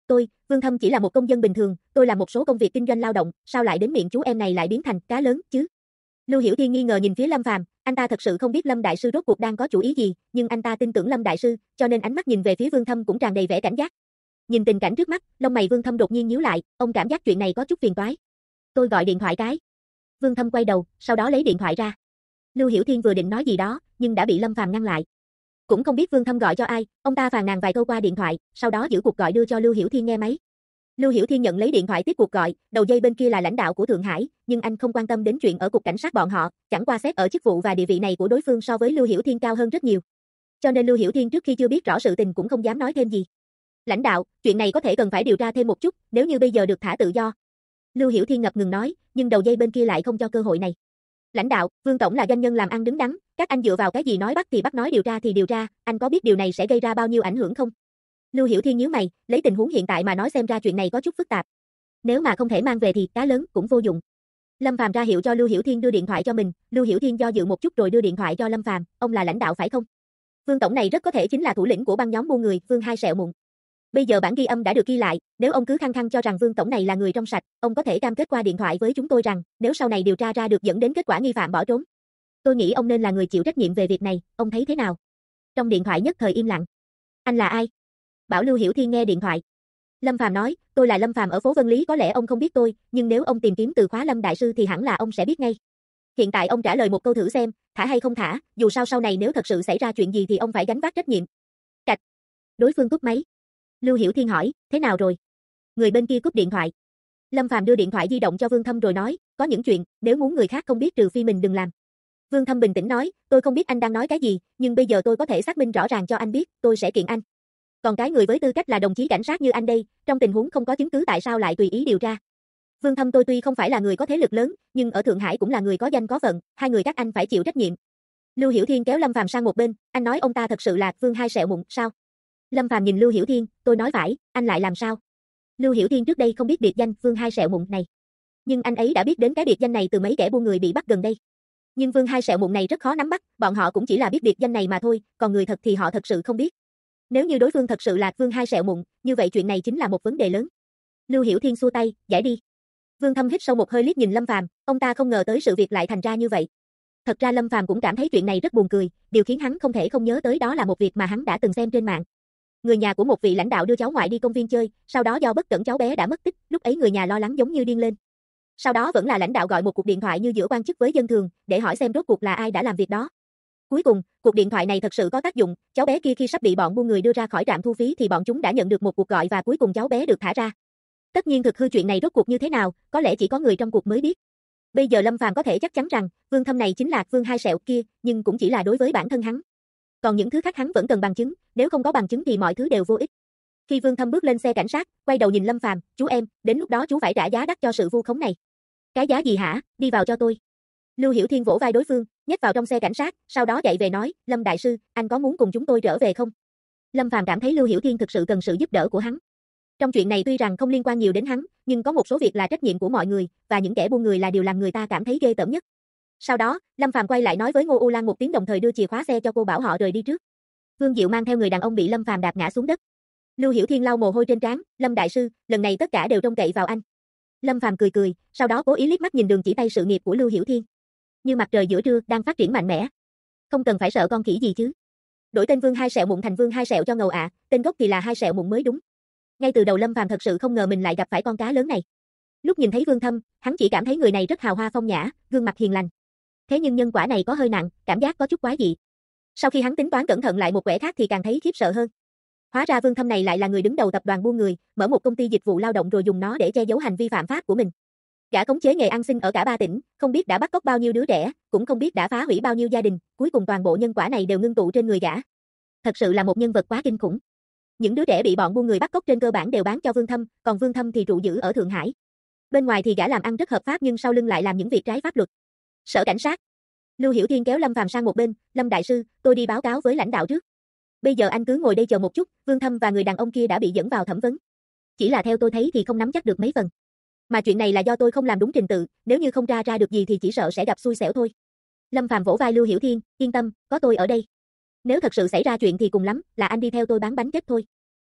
Tôi, Vương Thâm chỉ là một công dân bình thường, tôi làm một số công việc kinh doanh lao động, sao lại đến miệng chú em này lại biến thành cá lớn chứ? Lưu Hiểu Thiên nghi ngờ nhìn phía Lâm Phàm, anh ta thật sự không biết Lâm đại sư rốt cuộc đang có chủ ý gì, nhưng anh ta tin tưởng Lâm đại sư, cho nên ánh mắt nhìn về phía Vương Thâm cũng tràn đầy vẻ cảnh giác. Nhìn tình cảnh trước mắt, lông mày Vương Thâm đột nhiên nhíu lại, ông cảm giác chuyện này có chút phiền toái. Tôi gọi điện thoại cái. Vương Thâm quay đầu, sau đó lấy điện thoại ra. Lưu Hiểu Thiên vừa định nói gì đó, nhưng đã bị Lâm Phàm ngăn lại. Cũng không biết Vương Thâm gọi cho ai, ông ta phàn nàn vài câu qua điện thoại, sau đó giữ cuộc gọi đưa cho Lưu Hiểu Thiên nghe máy. Lưu Hiểu Thiên nhận lấy điện thoại tiếp cuộc gọi, đầu dây bên kia là lãnh đạo của Thượng Hải, nhưng anh không quan tâm đến chuyện ở cục cảnh sát bọn họ, chẳng qua xét ở chức vụ và địa vị này của đối phương so với Lưu Hiểu Thiên cao hơn rất nhiều. Cho nên Lưu Hiểu Thiên trước khi chưa biết rõ sự tình cũng không dám nói thêm gì. Lãnh đạo, chuyện này có thể cần phải điều tra thêm một chút, nếu như bây giờ được thả tự do. Lưu Hiểu Thiên ngập ngừng nói, nhưng đầu dây bên kia lại không cho cơ hội này. Lãnh đạo, Vương tổng là doanh nhân làm ăn đứng đắn, các anh dựa vào cái gì nói bắt thì bắt, nói điều tra thì điều tra, anh có biết điều này sẽ gây ra bao nhiêu ảnh hưởng không? Lưu Hiểu Thiên nhíu mày, lấy tình huống hiện tại mà nói xem ra chuyện này có chút phức tạp. Nếu mà không thể mang về thì cá lớn cũng vô dụng. Lâm Phàm ra hiệu cho Lưu Hiểu Thiên đưa điện thoại cho mình, Lưu Hiểu Thiên do dự một chút rồi đưa điện thoại cho Lâm Phàm, ông là lãnh đạo phải không? Vương tổng này rất có thể chính là thủ lĩnh của băng nhóm buôn người, Vương Hai Sẹo Mụn. Bây giờ bản ghi âm đã được ghi lại, nếu ông cứ khăng khăng cho rằng Vương tổng này là người trong sạch, ông có thể cam kết qua điện thoại với chúng tôi rằng, nếu sau này điều tra ra được dẫn đến kết quả nghi phạm bỏ trốn, tôi nghĩ ông nên là người chịu trách nhiệm về việc này, ông thấy thế nào? Trong điện thoại nhất thời im lặng. Anh là ai? Bảo Lưu Hiểu Thiên nghe điện thoại. Lâm Phàm nói, tôi là Lâm Phàm ở phố Vân Lý, có lẽ ông không biết tôi, nhưng nếu ông tìm kiếm từ khóa Lâm đại sư thì hẳn là ông sẽ biết ngay. Hiện tại ông trả lời một câu thử xem, thả hay không thả, dù sao sau này nếu thật sự xảy ra chuyện gì thì ông phải gánh vác trách nhiệm. Cạch. Đối phương cúp máy. Lưu Hiểu Thiên hỏi, thế nào rồi? Người bên kia cúp điện thoại. Lâm Phàm đưa điện thoại di động cho Vương Thâm rồi nói, có những chuyện, nếu muốn người khác không biết trừ phi mình đừng làm. Vương Thâm bình tĩnh nói, tôi không biết anh đang nói cái gì, nhưng bây giờ tôi có thể xác minh rõ ràng cho anh biết, tôi sẽ kiện anh. Còn cái người với tư cách là đồng chí cảnh sát như anh đây, trong tình huống không có chứng cứ tại sao lại tùy ý điều tra? Vương Thâm, tôi tuy không phải là người có thế lực lớn, nhưng ở Thượng Hải cũng là người có danh có phận, hai người các anh phải chịu trách nhiệm. Lưu Hiểu Thiên kéo Lâm Phàm sang một bên, anh nói ông ta thật sự là Vương Hai Sẹo Mụn sao? Lâm Phàm nhìn Lưu Hiểu Thiên, tôi nói phải, anh lại làm sao? Lưu Hiểu Thiên trước đây không biết biệt danh Vương Hai Sẹo Mụn này, nhưng anh ấy đã biết đến cái biệt danh này từ mấy kẻ buôn người bị bắt gần đây. Nhưng Vương Hai Sẹo Mụn này rất khó nắm bắt, bọn họ cũng chỉ là biết biệt danh này mà thôi, còn người thật thì họ thật sự không biết. Nếu như đối phương thật sự là Vương Hai Sẹo Mụn, như vậy chuyện này chính là một vấn đề lớn. Lưu Hiểu Thiên xua tay, giải đi. Vương Thâm hít sâu một hơi liếc nhìn Lâm Phàm, ông ta không ngờ tới sự việc lại thành ra như vậy. Thật ra Lâm Phàm cũng cảm thấy chuyện này rất buồn cười, điều khiến hắn không thể không nhớ tới đó là một việc mà hắn đã từng xem trên mạng. Người nhà của một vị lãnh đạo đưa cháu ngoại đi công viên chơi, sau đó do bất cẩn cháu bé đã mất tích, lúc ấy người nhà lo lắng giống như điên lên. Sau đó vẫn là lãnh đạo gọi một cuộc điện thoại như giữa quan chức với dân thường, để hỏi xem rốt cuộc là ai đã làm việc đó. Cuối cùng, cuộc điện thoại này thật sự có tác dụng, cháu bé kia khi sắp bị bọn buôn người đưa ra khỏi trạm thu phí thì bọn chúng đã nhận được một cuộc gọi và cuối cùng cháu bé được thả ra. Tất nhiên thực hư chuyện này rốt cuộc như thế nào, có lẽ chỉ có người trong cuộc mới biết. Bây giờ Lâm Phàm có thể chắc chắn rằng, Vương Thâm này chính là Vương Hai Sẹo kia, nhưng cũng chỉ là đối với bản thân hắn. Còn những thứ khác hắn vẫn cần bằng chứng, nếu không có bằng chứng thì mọi thứ đều vô ích. Khi Vương Thâm bước lên xe cảnh sát, quay đầu nhìn Lâm Phàm, chú em, đến lúc đó chú phải trả giá đắt cho sự vu khống này. Cái giá gì hả, đi vào cho tôi. Lưu Hiểu Thiên vỗ vai đối phương, nhét vào trong xe cảnh sát, sau đó chạy về nói, Lâm đại sư, anh có muốn cùng chúng tôi trở về không? Lâm Phàm cảm thấy Lưu Hiểu Thiên thực sự cần sự giúp đỡ của hắn. Trong chuyện này tuy rằng không liên quan nhiều đến hắn, nhưng có một số việc là trách nhiệm của mọi người, và những kẻ buôn người là điều làm người ta cảm thấy ghê tởm nhất. Sau đó, Lâm Phàm quay lại nói với Ngô U Lan một tiếng đồng thời đưa chìa khóa xe cho cô bảo họ rời đi trước. Vương Diệu mang theo người đàn ông bị Lâm Phàm đạp ngã xuống đất. Lưu Hiểu Thiên lau mồ hôi trên trán, Lâm đại sư, lần này tất cả đều trông cậy vào anh. Lâm Phàm cười cười, sau đó cố ý liếc mắt nhìn đường chỉ tay sự nghiệp của Lưu Hiểu Thiên. Như mặt trời giữa trưa, đang phát triển mạnh mẽ. Không cần phải sợ con khỉ gì chứ. Đổi tên Vương Hai Sẹo Mụn thành Vương Hai Sẹo cho ngầu ạ, tên gốc thì là Hai Sẹo Mụn mới đúng. Ngay từ đầu Lâm Phàm thật sự không ngờ mình lại gặp phải con cá lớn này. Lúc nhìn thấy Vương Thâm, hắn chỉ cảm thấy người này rất hào hoa phong nhã, gương mặt hiền lành. Thế nhưng nhân quả này có hơi nặng, cảm giác có chút quái dị. Sau khi hắn tính toán cẩn thận lại một quẻ khác thì càng thấy khiếp sợ hơn. Hóa ra Vương Thâm này lại là người đứng đầu tập đoàn buôn người, mở một công ty dịch vụ lao động rồi dùng nó để che giấu hành vi phạm pháp của mình. Gã khống chế nghề ăn xin ở cả 3 tỉnh, không biết đã bắt cóc bao nhiêu đứa trẻ, cũng không biết đã phá hủy bao nhiêu gia đình, cuối cùng toàn bộ nhân quả này đều ngưng tụ trên người gã. Thật sự là một nhân vật quá kinh khủng. Những đứa trẻ bị bọn buôn người bắt cóc trên cơ bản đều bán cho Vương Thâm, còn Vương Thâm thì trụ giữ ở Thượng Hải. Bên ngoài thì gã làm ăn rất hợp pháp nhưng sau lưng lại làm những việc trái pháp luật. Sở cảnh sát. Lưu Hiểu Thiên kéo Lâm Phàm sang một bên, Lâm đại sư, tôi đi báo cáo với lãnh đạo trước. Bây giờ anh cứ ngồi đây chờ một chút, Vương Thâm và người đàn ông kia đã bị dẫn vào thẩm vấn. Chỉ là theo tôi thấy thì không nắm chắc được mấy phần. Mà chuyện này là do tôi không làm đúng trình tự, nếu như không ra được gì thì chỉ sợ sẽ gặp xui xẻo thôi. Lâm Phàm vỗ vai Lưu Hiểu Thiên, yên tâm, có tôi ở đây. Nếu thật sự xảy ra chuyện thì cùng lắm là anh đi theo tôi bán bánh kết thôi.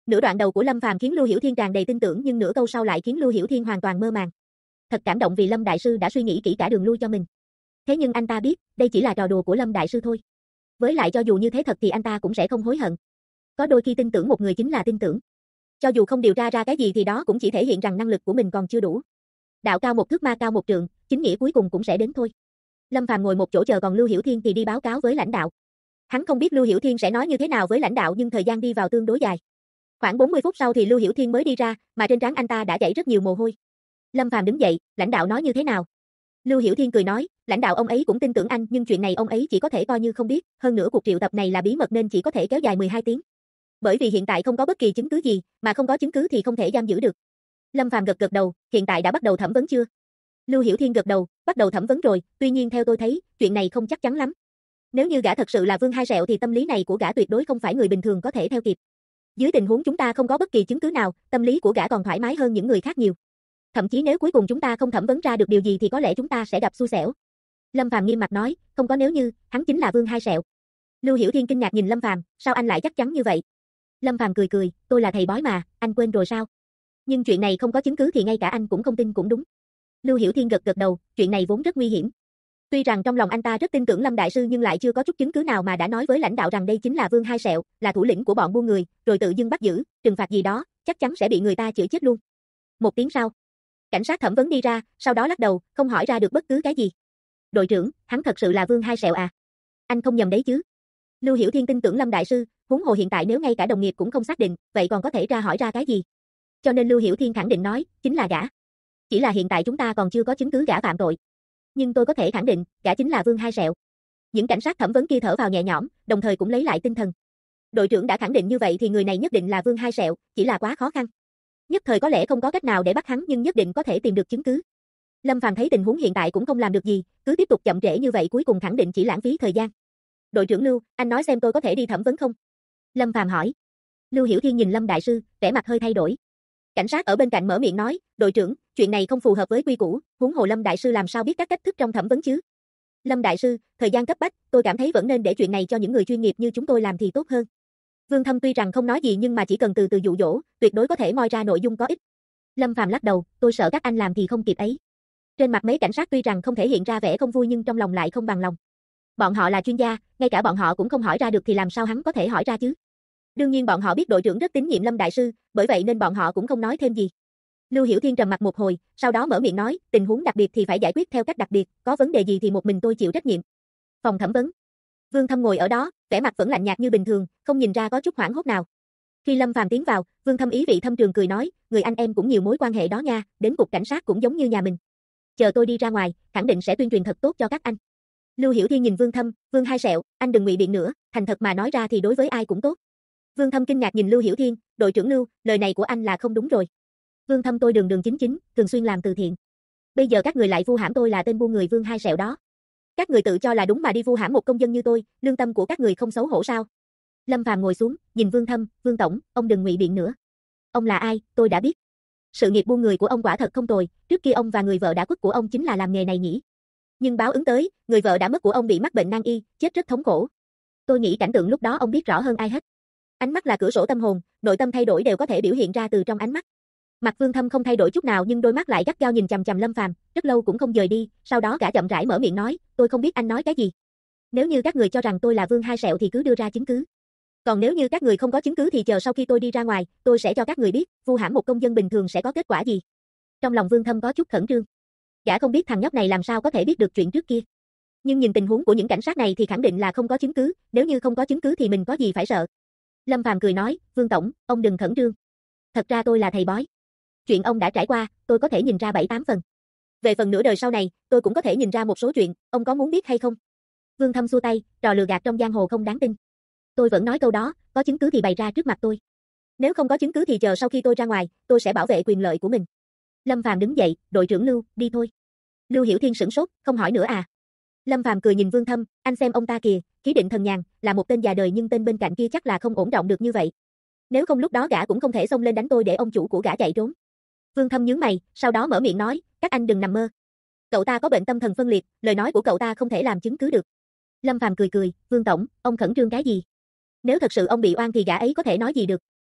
Nửa đoạn đầu của Lâm Phàm khiến Lưu Hiểu Thiên tràn đầy tin tưởng nhưng nửa câu sau lại khiến Lưu Hiểu Thiên hoàn toàn mơ màng. Thật cảm động vì Lâm đại sư đã suy nghĩ kỹ cả đường lui cho mình. Thế nhưng anh ta biết, đây chỉ là trò đùa của Lâm đại sư thôi. Với lại cho dù như thế thật thì anh ta cũng sẽ không hối hận. Có đôi khi tin tưởng một người chính là tin tưởng. Cho dù không điều tra ra cái gì thì đó cũng chỉ thể hiện rằng năng lực của mình còn chưa đủ. Đạo cao một thước ma cao một trượng, chính nghĩa cuối cùng cũng sẽ đến thôi. Lâm Phàm ngồi một chỗ chờ còn Lưu Hiểu Thiên thì đi báo cáo với lãnh đạo. Hắn không biết Lưu Hiểu Thiên sẽ nói như thế nào với lãnh đạo nhưng thời gian đi vào tương đối dài. Khoảng 40 phút sau thì Lưu Hiểu Thiên mới đi ra, mà trên trán anh ta đã chảy rất nhiều mồ hôi. Lâm Phàm đứng dậy, lãnh đạo nói như thế nào? Lưu Hiểu Thiên cười nói, lãnh đạo ông ấy cũng tin tưởng anh nhưng chuyện này ông ấy chỉ có thể coi như không biết, hơn nữa cuộc triệu tập này là bí mật nên chỉ có thể kéo dài 12 tiếng. Bởi vì hiện tại không có bất kỳ chứng cứ gì, mà không có chứng cứ thì không thể giam giữ được. Lâm Phàm gật đầu, hiện tại đã bắt đầu thẩm vấn chưa? Lưu Hiểu Thiên gật đầu, bắt đầu thẩm vấn rồi, tuy nhiên theo tôi thấy, chuyện này không chắc chắn lắm. Nếu như gã thật sự là Vương Hai Sẹo thì tâm lý này của gã tuyệt đối không phải người bình thường có thể theo kịp. Dưới tình huống chúng ta không có bất kỳ chứng cứ nào, tâm lý của gã còn thoải mái hơn những người khác nhiều. Thậm chí nếu cuối cùng chúng ta không thẩm vấn ra được điều gì thì có lẽ chúng ta sẽ gặp xui xẻo. Lâm Phàm nghiêm mặt nói, không có nếu như, hắn chính là Vương Hai Sẹo. Lưu Hiểu Thiên kinh ngạc nhìn Lâm Phàm, sao anh lại chắc chắn như vậy? Lâm Phàm cười, tôi là thầy bói mà, anh quên rồi sao? Nhưng chuyện này không có chứng cứ thì ngay cả anh cũng không tin cũng đúng. Lưu Hiểu Thiên gật đầu, chuyện này vốn rất nguy hiểm. Tuy rằng trong lòng anh ta rất tin tưởng Lâm đại sư nhưng lại chưa có chút chứng cứ nào mà đã nói với lãnh đạo rằng đây chính là Vương Hai Sẹo, là thủ lĩnh của bọn buôn người, rồi tự dưng bắt giữ, trừng phạt gì đó, chắc chắn sẽ bị người ta chửi chết luôn. Một tiếng sau, cảnh sát thẩm vấn đi ra, sau đó lắc đầu, không hỏi ra được bất cứ cái gì. Đội trưởng, hắn thật sự là Vương Hai Sẹo à? Anh không nhầm đấy chứ? Lưu Hiểu Thiên tin tưởng Lâm đại sư, huống hồ hiện tại nếu ngay cả đồng nghiệp cũng không xác định, vậy còn có thể ra hỏi ra cái gì? Cho nên Lưu Hiểu Thiên khẳng định nói, chính là gã. Chỉ là hiện tại chúng ta còn chưa có chứng cứ gã phạm tội. Nhưng tôi có thể khẳng định, gã chính là Vương Hai Sẹo. Những cảnh sát thẩm vấn kia thở vào nhẹ nhõm, đồng thời cũng lấy lại tinh thần. Đội trưởng đã khẳng định như vậy thì người này nhất định là Vương Hai Sẹo, chỉ là quá khó khăn. Nhất thời có lẽ không có cách nào để bắt hắn nhưng nhất định có thể tìm được chứng cứ. Lâm Phàm thấy tình huống hiện tại cũng không làm được gì, cứ tiếp tục chậm trễ như vậy cuối cùng khẳng định chỉ lãng phí thời gian. Đội trưởng Lưu, anh nói xem tôi có thể đi thẩm vấn không? Lâm Phàm hỏi. Lưu Hiểu Thiên nhìn Lâm đại sư, vẻ mặt hơi thay đổi. Cảnh sát ở bên cạnh mở miệng nói, đội trưởng, chuyện này không phù hợp với quy củ, huống hồ Lâm đại sư làm sao biết các cách thức trong thẩm vấn chứ? Lâm đại sư, thời gian cấp bách, tôi cảm thấy vẫn nên để chuyện này cho những người chuyên nghiệp như chúng tôi làm thì tốt hơn. Vương Thâm tuy rằng không nói gì nhưng mà chỉ cần từ từ dụ dỗ, tuyệt đối có thể moi ra nội dung có ích. Lâm Phàm lắc đầu, tôi sợ các anh làm thì không kịp ấy. Trên mặt mấy cảnh sát tuy rằng không thể hiện ra vẻ không vui nhưng trong lòng lại không bằng lòng. Bọn họ là chuyên gia, ngay cả bọn họ cũng không hỏi ra được thì làm sao hắn có thể hỏi ra chứ? Đương nhiên bọn họ biết đội trưởng rất tín nhiệm Lâm đại sư, bởi vậy nên bọn họ cũng không nói thêm gì. Lưu Hiểu Thiên trầm mặt một hồi, sau đó mở miệng nói, tình huống đặc biệt thì phải giải quyết theo cách đặc biệt, có vấn đề gì thì một mình tôi chịu trách nhiệm. Phòng thẩm vấn. Vương Thâm ngồi ở đó, vẻ mặt vẫn lạnh nhạt như bình thường, không nhìn ra có chút hoảng hốt nào. Khi Lâm Phàm tiến vào, Vương Thâm ý vị thâm trường cười nói, người anh em cũng nhiều mối quan hệ đó nha, đến cục cảnh sát cũng giống như nhà mình. Chờ tôi đi ra ngoài, khẳng định sẽ tuyên truyền thật tốt cho các anh. Lưu Hiểu Thiên nhìn Vương Thâm, Vương Hai Sẹo, anh đừng ngụy biện nữa, thành thật mà nói ra thì đối với ai cũng tốt. Vương Thâm kinh ngạc nhìn Lưu Hiểu Thiên, đội trưởng Lưu, lời này của anh là không đúng rồi. Vương Thâm tôi đường đường chính chính, thường xuyên làm từ thiện. Bây giờ các người lại vu hãm tôi là tên buôn người Vương Hai Sẹo đó. Các người tự cho là đúng mà đi vu hãm một công dân như tôi, lương tâm của các người không xấu hổ sao? Lâm Phàm ngồi xuống, nhìn Vương Thâm, Vương tổng, ông đừng ngụy biện nữa. Ông là ai, tôi đã biết. Sự nghiệp buôn người của ông quả thật không tồi, trước kia ông và người vợ đã khuất của ông chính là làm nghề này nhỉ? Nhưng báo ứng tới, người vợ đã mất của ông bị mắc bệnh nan y, chết rất thống khổ. Tôi nghĩ cảnh tượng lúc đó ông biết rõ hơn ai hết. Ánh mắt là cửa sổ tâm hồn, nội tâm thay đổi đều có thể biểu hiện ra từ trong ánh mắt. Mặt Vương Thâm không thay đổi chút nào nhưng đôi mắt lại gắt gao nhìn chằm chằm Lâm Phàm, rất lâu cũng không rời đi, sau đó gã chậm rãi mở miệng nói, tôi không biết anh nói cái gì. Nếu như các người cho rằng tôi là Vương Hai Sẹo thì cứ đưa ra chứng cứ. Còn nếu như các người không có chứng cứ thì chờ sau khi tôi đi ra ngoài, tôi sẽ cho các người biết, vu hãm một công dân bình thường sẽ có kết quả gì. Trong lòng Vương Thâm có chút khẩn trương. Gã không biết thằng nhóc này làm sao có thể biết được chuyện trước kia. Nhưng nhìn tình huống của những cảnh sát này thì khẳng định là không có chứng cứ, nếu như không có chứng cứ thì mình có gì phải sợ. Lâm Phàm cười nói, Vương tổng, ông đừng khẩn trương. Thật ra tôi là thầy bói. Chuyện ông đã trải qua, tôi có thể nhìn ra 7-8 phần. Về phần nửa đời sau này, tôi cũng có thể nhìn ra một số chuyện, ông có muốn biết hay không? Vương Thâm xua tay, trò lừa gạt trong giang hồ không đáng tin. Tôi vẫn nói câu đó, có chứng cứ thì bày ra trước mặt tôi. Nếu không có chứng cứ thì chờ sau khi tôi ra ngoài, tôi sẽ bảo vệ quyền lợi của mình. Lâm Phàm đứng dậy, đội trưởng Lưu, đi thôi. Lưu Hiểu Thiên sửng sốt, không hỏi nữa à? Lâm Phàm cười nhìn Vương Thâm, anh xem ông ta kìa, khí định thần nhàn, là một tên già đời nhưng tên bên cạnh kia chắc là không ổn trọng được như vậy. Nếu không lúc đó gã cũng không thể xông lên đánh tôi để ông chủ của gã chạy trốn. Vương Thâm nhướng mày, sau đó mở miệng nói, các anh đừng nằm mơ. Cậu ta có bệnh tâm thần phân liệt, lời nói của cậu ta không thể làm chứng cứ được. Lâm Phàm cười, Vương tổng, ông khẩn trương cái gì? Nếu thật sự ông bị oan thì gã ấy có thể nói gì được?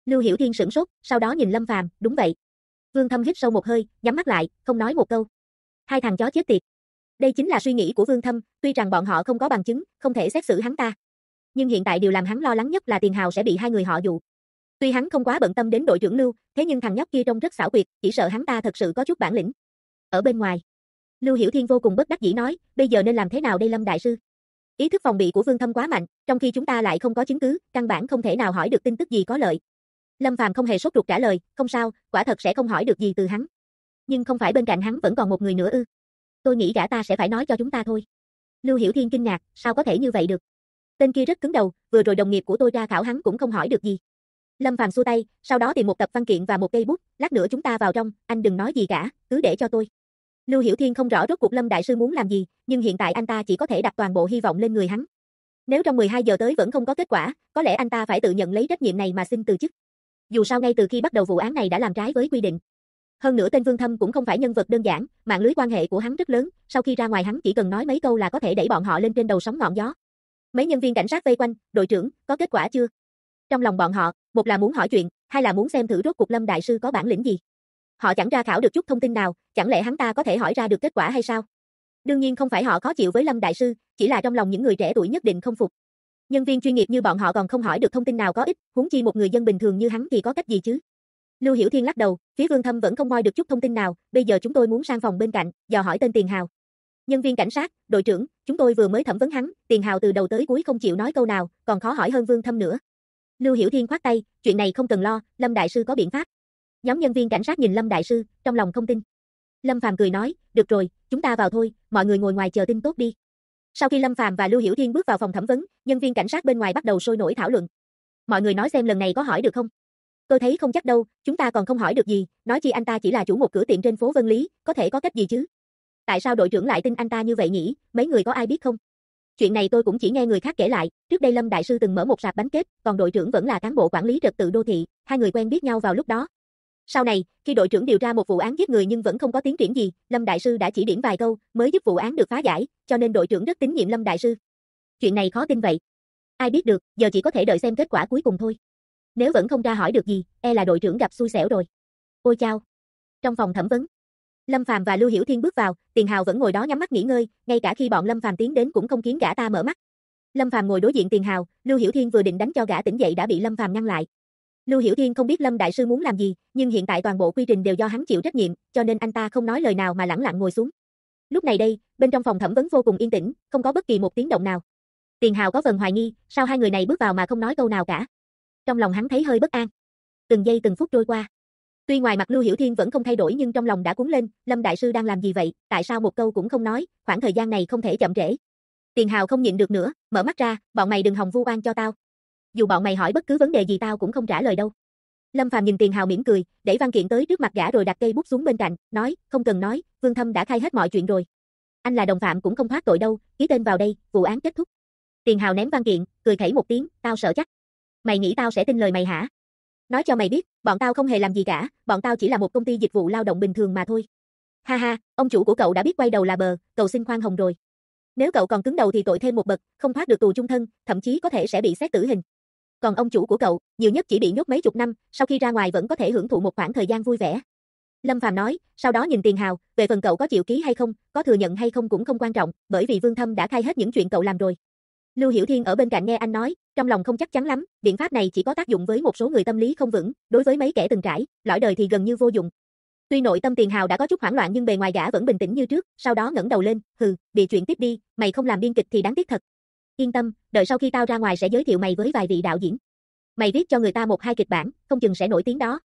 Lưu Hiểu Thiên sửng sốt, sau đó nhìn Lâm Phàm, đúng vậy. Vương Thâm hít sâu một hơi, nhắm mắt lại, không nói một câu. Hai thằng chó chết tiệt. Đây chính là suy nghĩ của Vương Thâm, tuy rằng bọn họ không có bằng chứng, không thể xét xử hắn ta. Nhưng hiện tại điều làm hắn lo lắng nhất là Tiền Hào sẽ bị hai người họ dụ. Tuy hắn không quá bận tâm đến đội trưởng Lưu, thế nhưng thằng nhóc kia trông rất xảo quyệt, chỉ sợ hắn ta thật sự có chút bản lĩnh. Ở bên ngoài, Lưu Hiểu Thiên vô cùng bất đắc dĩ nói, bây giờ nên làm thế nào đây Lâm đại sư? Ý thức phòng bị của Vương Thâm quá mạnh, trong khi chúng ta lại không có chứng cứ, căn bản không thể nào hỏi được tin tức gì có lợi. Lâm Phàm không hề sốt ruột trả lời, không sao, quả thật sẽ không hỏi được gì từ hắn. Nhưng không phải bên cạnh hắn vẫn còn một người nữa ư? Tôi nghĩ gã ta sẽ phải nói cho chúng ta thôi. Lưu Hiểu Thiên kinh ngạc, sao có thể như vậy được? Tên kia rất cứng đầu, vừa rồi đồng nghiệp của tôi ra khảo hắn cũng không hỏi được gì. Lâm Phàm xua tay, sau đó tìm một tập văn kiện và một cây bút, lát nữa chúng ta vào trong, anh đừng nói gì cả, cứ để cho tôi. Lưu Hiểu Thiên không rõ rốt cuộc Lâm đại sư muốn làm gì, nhưng hiện tại anh ta chỉ có thể đặt toàn bộ hy vọng lên người hắn. Nếu trong 12 giờ tới vẫn không có kết quả, có lẽ anh ta phải tự nhận lấy trách nhiệm này mà xin từ chức. Dù sao ngay từ khi bắt đầu vụ án này đã làm trái với quy định. Hơn nữa tên Vương Thâm cũng không phải nhân vật đơn giản, mạng lưới quan hệ của hắn rất lớn, sau khi ra ngoài hắn chỉ cần nói mấy câu là có thể đẩy bọn họ lên trên đầu sóng ngọn gió. Mấy nhân viên cảnh sát vây quanh, đội trưởng, có kết quả chưa? Trong lòng bọn họ, một là muốn hỏi chuyện, hai là muốn xem thử rốt cuộc Lâm đại sư có bản lĩnh gì. Họ chẳng ra khảo được chút thông tin nào, chẳng lẽ hắn ta có thể hỏi ra được kết quả hay sao? Đương nhiên không phải họ khó chịu với Lâm đại sư, chỉ là trong lòng những người trẻ tuổi nhất định không phục. Nhân viên chuyên nghiệp như bọn họ còn không hỏi được thông tin nào có ích, huống chi một người dân bình thường như hắn thì có cách gì chứ? Lưu Hiểu Thiên lắc đầu, phía Vương Thâm vẫn không moi được chút thông tin nào, bây giờ chúng tôi muốn sang phòng bên cạnh, dò hỏi tên Tiền Hào. Nhân viên cảnh sát, đội trưởng, chúng tôi vừa mới thẩm vấn hắn, Tiền Hào từ đầu tới cuối không chịu nói câu nào, còn khó hỏi hơn Vương Thâm nữa. Lưu Hiểu Thiên khoát tay, chuyện này không cần lo, Lâm đại sư có biện pháp. Nhóm nhân viên cảnh sát nhìn Lâm đại sư, trong lòng không tin. Lâm Phàm cười nói, được rồi, chúng ta vào thôi, mọi người ngồi ngoài chờ tin tốt đi. Sau khi Lâm Phàm và Lưu Hiểu Thiên bước vào phòng thẩm vấn, nhân viên cảnh sát bên ngoài bắt đầu sôi nổi thảo luận. Mọi người nói xem lần này có hỏi được không? Tôi thấy không chắc đâu, chúng ta còn không hỏi được gì, nói chi anh ta chỉ là chủ một cửa tiệm trên phố Vân Lý, có thể có cách gì chứ? Tại sao đội trưởng lại tin anh ta như vậy nhỉ, mấy người có ai biết không? Chuyện này tôi cũng chỉ nghe người khác kể lại, trước đây Lâm đại sư từng mở một sạp bánh kết, còn đội trưởng vẫn là cán bộ quản lý trật tự đô thị, hai người quen biết nhau vào lúc đó. Sau này, khi đội trưởng điều tra một vụ án giết người nhưng vẫn không có tiến triển gì, Lâm đại sư đã chỉ điểm vài câu, mới giúp vụ án được phá giải, cho nên đội trưởng rất tín nhiệm Lâm đại sư. Chuyện này khó tin vậy. Ai biết được, giờ chỉ có thể đợi xem kết quả cuối cùng thôi. Nếu vẫn không ra hỏi được gì, e là đội trưởng gặp xui xẻo rồi. Ôi chao. Trong phòng thẩm vấn, Lâm Phàm và Lưu Hiểu Thiên bước vào, Tiền Hào vẫn ngồi đó nhắm mắt nghỉ ngơi, ngay cả khi bọn Lâm Phàm tiến đến cũng không khiến gã ta mở mắt. Lâm Phàm ngồi đối diện Tiền Hào, Lưu Hiểu Thiên vừa định đánh cho gã tỉnh dậy đã bị Lâm Phàm ngăn lại. Lưu Hiểu Thiên không biết Lâm đại sư muốn làm gì, nhưng hiện tại toàn bộ quy trình đều do hắn chịu trách nhiệm, cho nên anh ta không nói lời nào mà lẳng lặng ngồi xuống. Lúc này đây, bên trong phòng thẩm vấn vô cùng yên tĩnh, không có bất kỳ một tiếng động nào. Tiền Hào có phần hoài nghi, sao hai người này bước vào mà không nói câu nào cả. Trong lòng hắn thấy hơi bất an. Từng giây từng phút trôi qua. Tuy ngoài mặt Lưu Hiểu Thiên vẫn không thay đổi nhưng trong lòng đã cuốn lên, Lâm đại sư đang làm gì vậy, tại sao một câu cũng không nói, khoảng thời gian này không thể chậm trễ. Tiền Hào không nhịn được nữa, mở mắt ra, bọn mày đừng hòng vu oan cho tao. Dù bọn mày hỏi bất cứ vấn đề gì tao cũng không trả lời đâu. Lâm Phàm nhìn Tiền Hào mỉm cười, đẩy văn kiện tới trước mặt gã rồi đặt cây bút xuống bên cạnh, nói, không cần nói, Vương Thâm đã khai hết mọi chuyện rồi. Anh là đồng phạm cũng không thoát tội đâu, ký tên vào đây, vụ án kết thúc. Tiền Hào ném văn kiện, cười khẩy một tiếng, tao sợ chắc. Mày nghĩ tao sẽ tin lời mày hả? Nói cho mày biết, bọn tao không hề làm gì cả, bọn tao chỉ là một công ty dịch vụ lao động bình thường mà thôi. Ha ha, ông chủ của cậu đã biết quay đầu là bờ, cậu xin khoan hồng rồi. Nếu cậu còn cứng đầu thì tội thêm một bậc, không thoát được tù chung thân, thậm chí có thể sẽ bị xét tử hình. Còn ông chủ của cậu, nhiều nhất chỉ bị nhốt mấy chục năm, sau khi ra ngoài vẫn có thể hưởng thụ một khoảng thời gian vui vẻ. Lâm Phàm nói, sau đó nhìn Tiền Hào, về phần cậu có chịu ký hay không, có thừa nhận hay không cũng không quan trọng, bởi vì Vương Thâm đã khai hết những chuyện cậu làm rồi. Lưu Hiểu Thiên ở bên cạnh nghe anh nói, trong lòng không chắc chắn lắm, biện pháp này chỉ có tác dụng với một số người tâm lý không vững, đối với mấy kẻ từng trải, lõi đời thì gần như vô dụng. Tuy nội tâm Tiền Hào đã có chút hoảng loạn nhưng bề ngoài gã vẫn bình tĩnh như trước, sau đó ngẩng đầu lên, hừ, bịa chuyện tiếp đi, mày không làm biên kịch thì đáng tiếc thật. Yên tâm, đợi sau khi tao ra ngoài sẽ giới thiệu mày với vài vị đạo diễn. Mày viết cho người ta một hai kịch bản, không chừng sẽ nổi tiếng đó.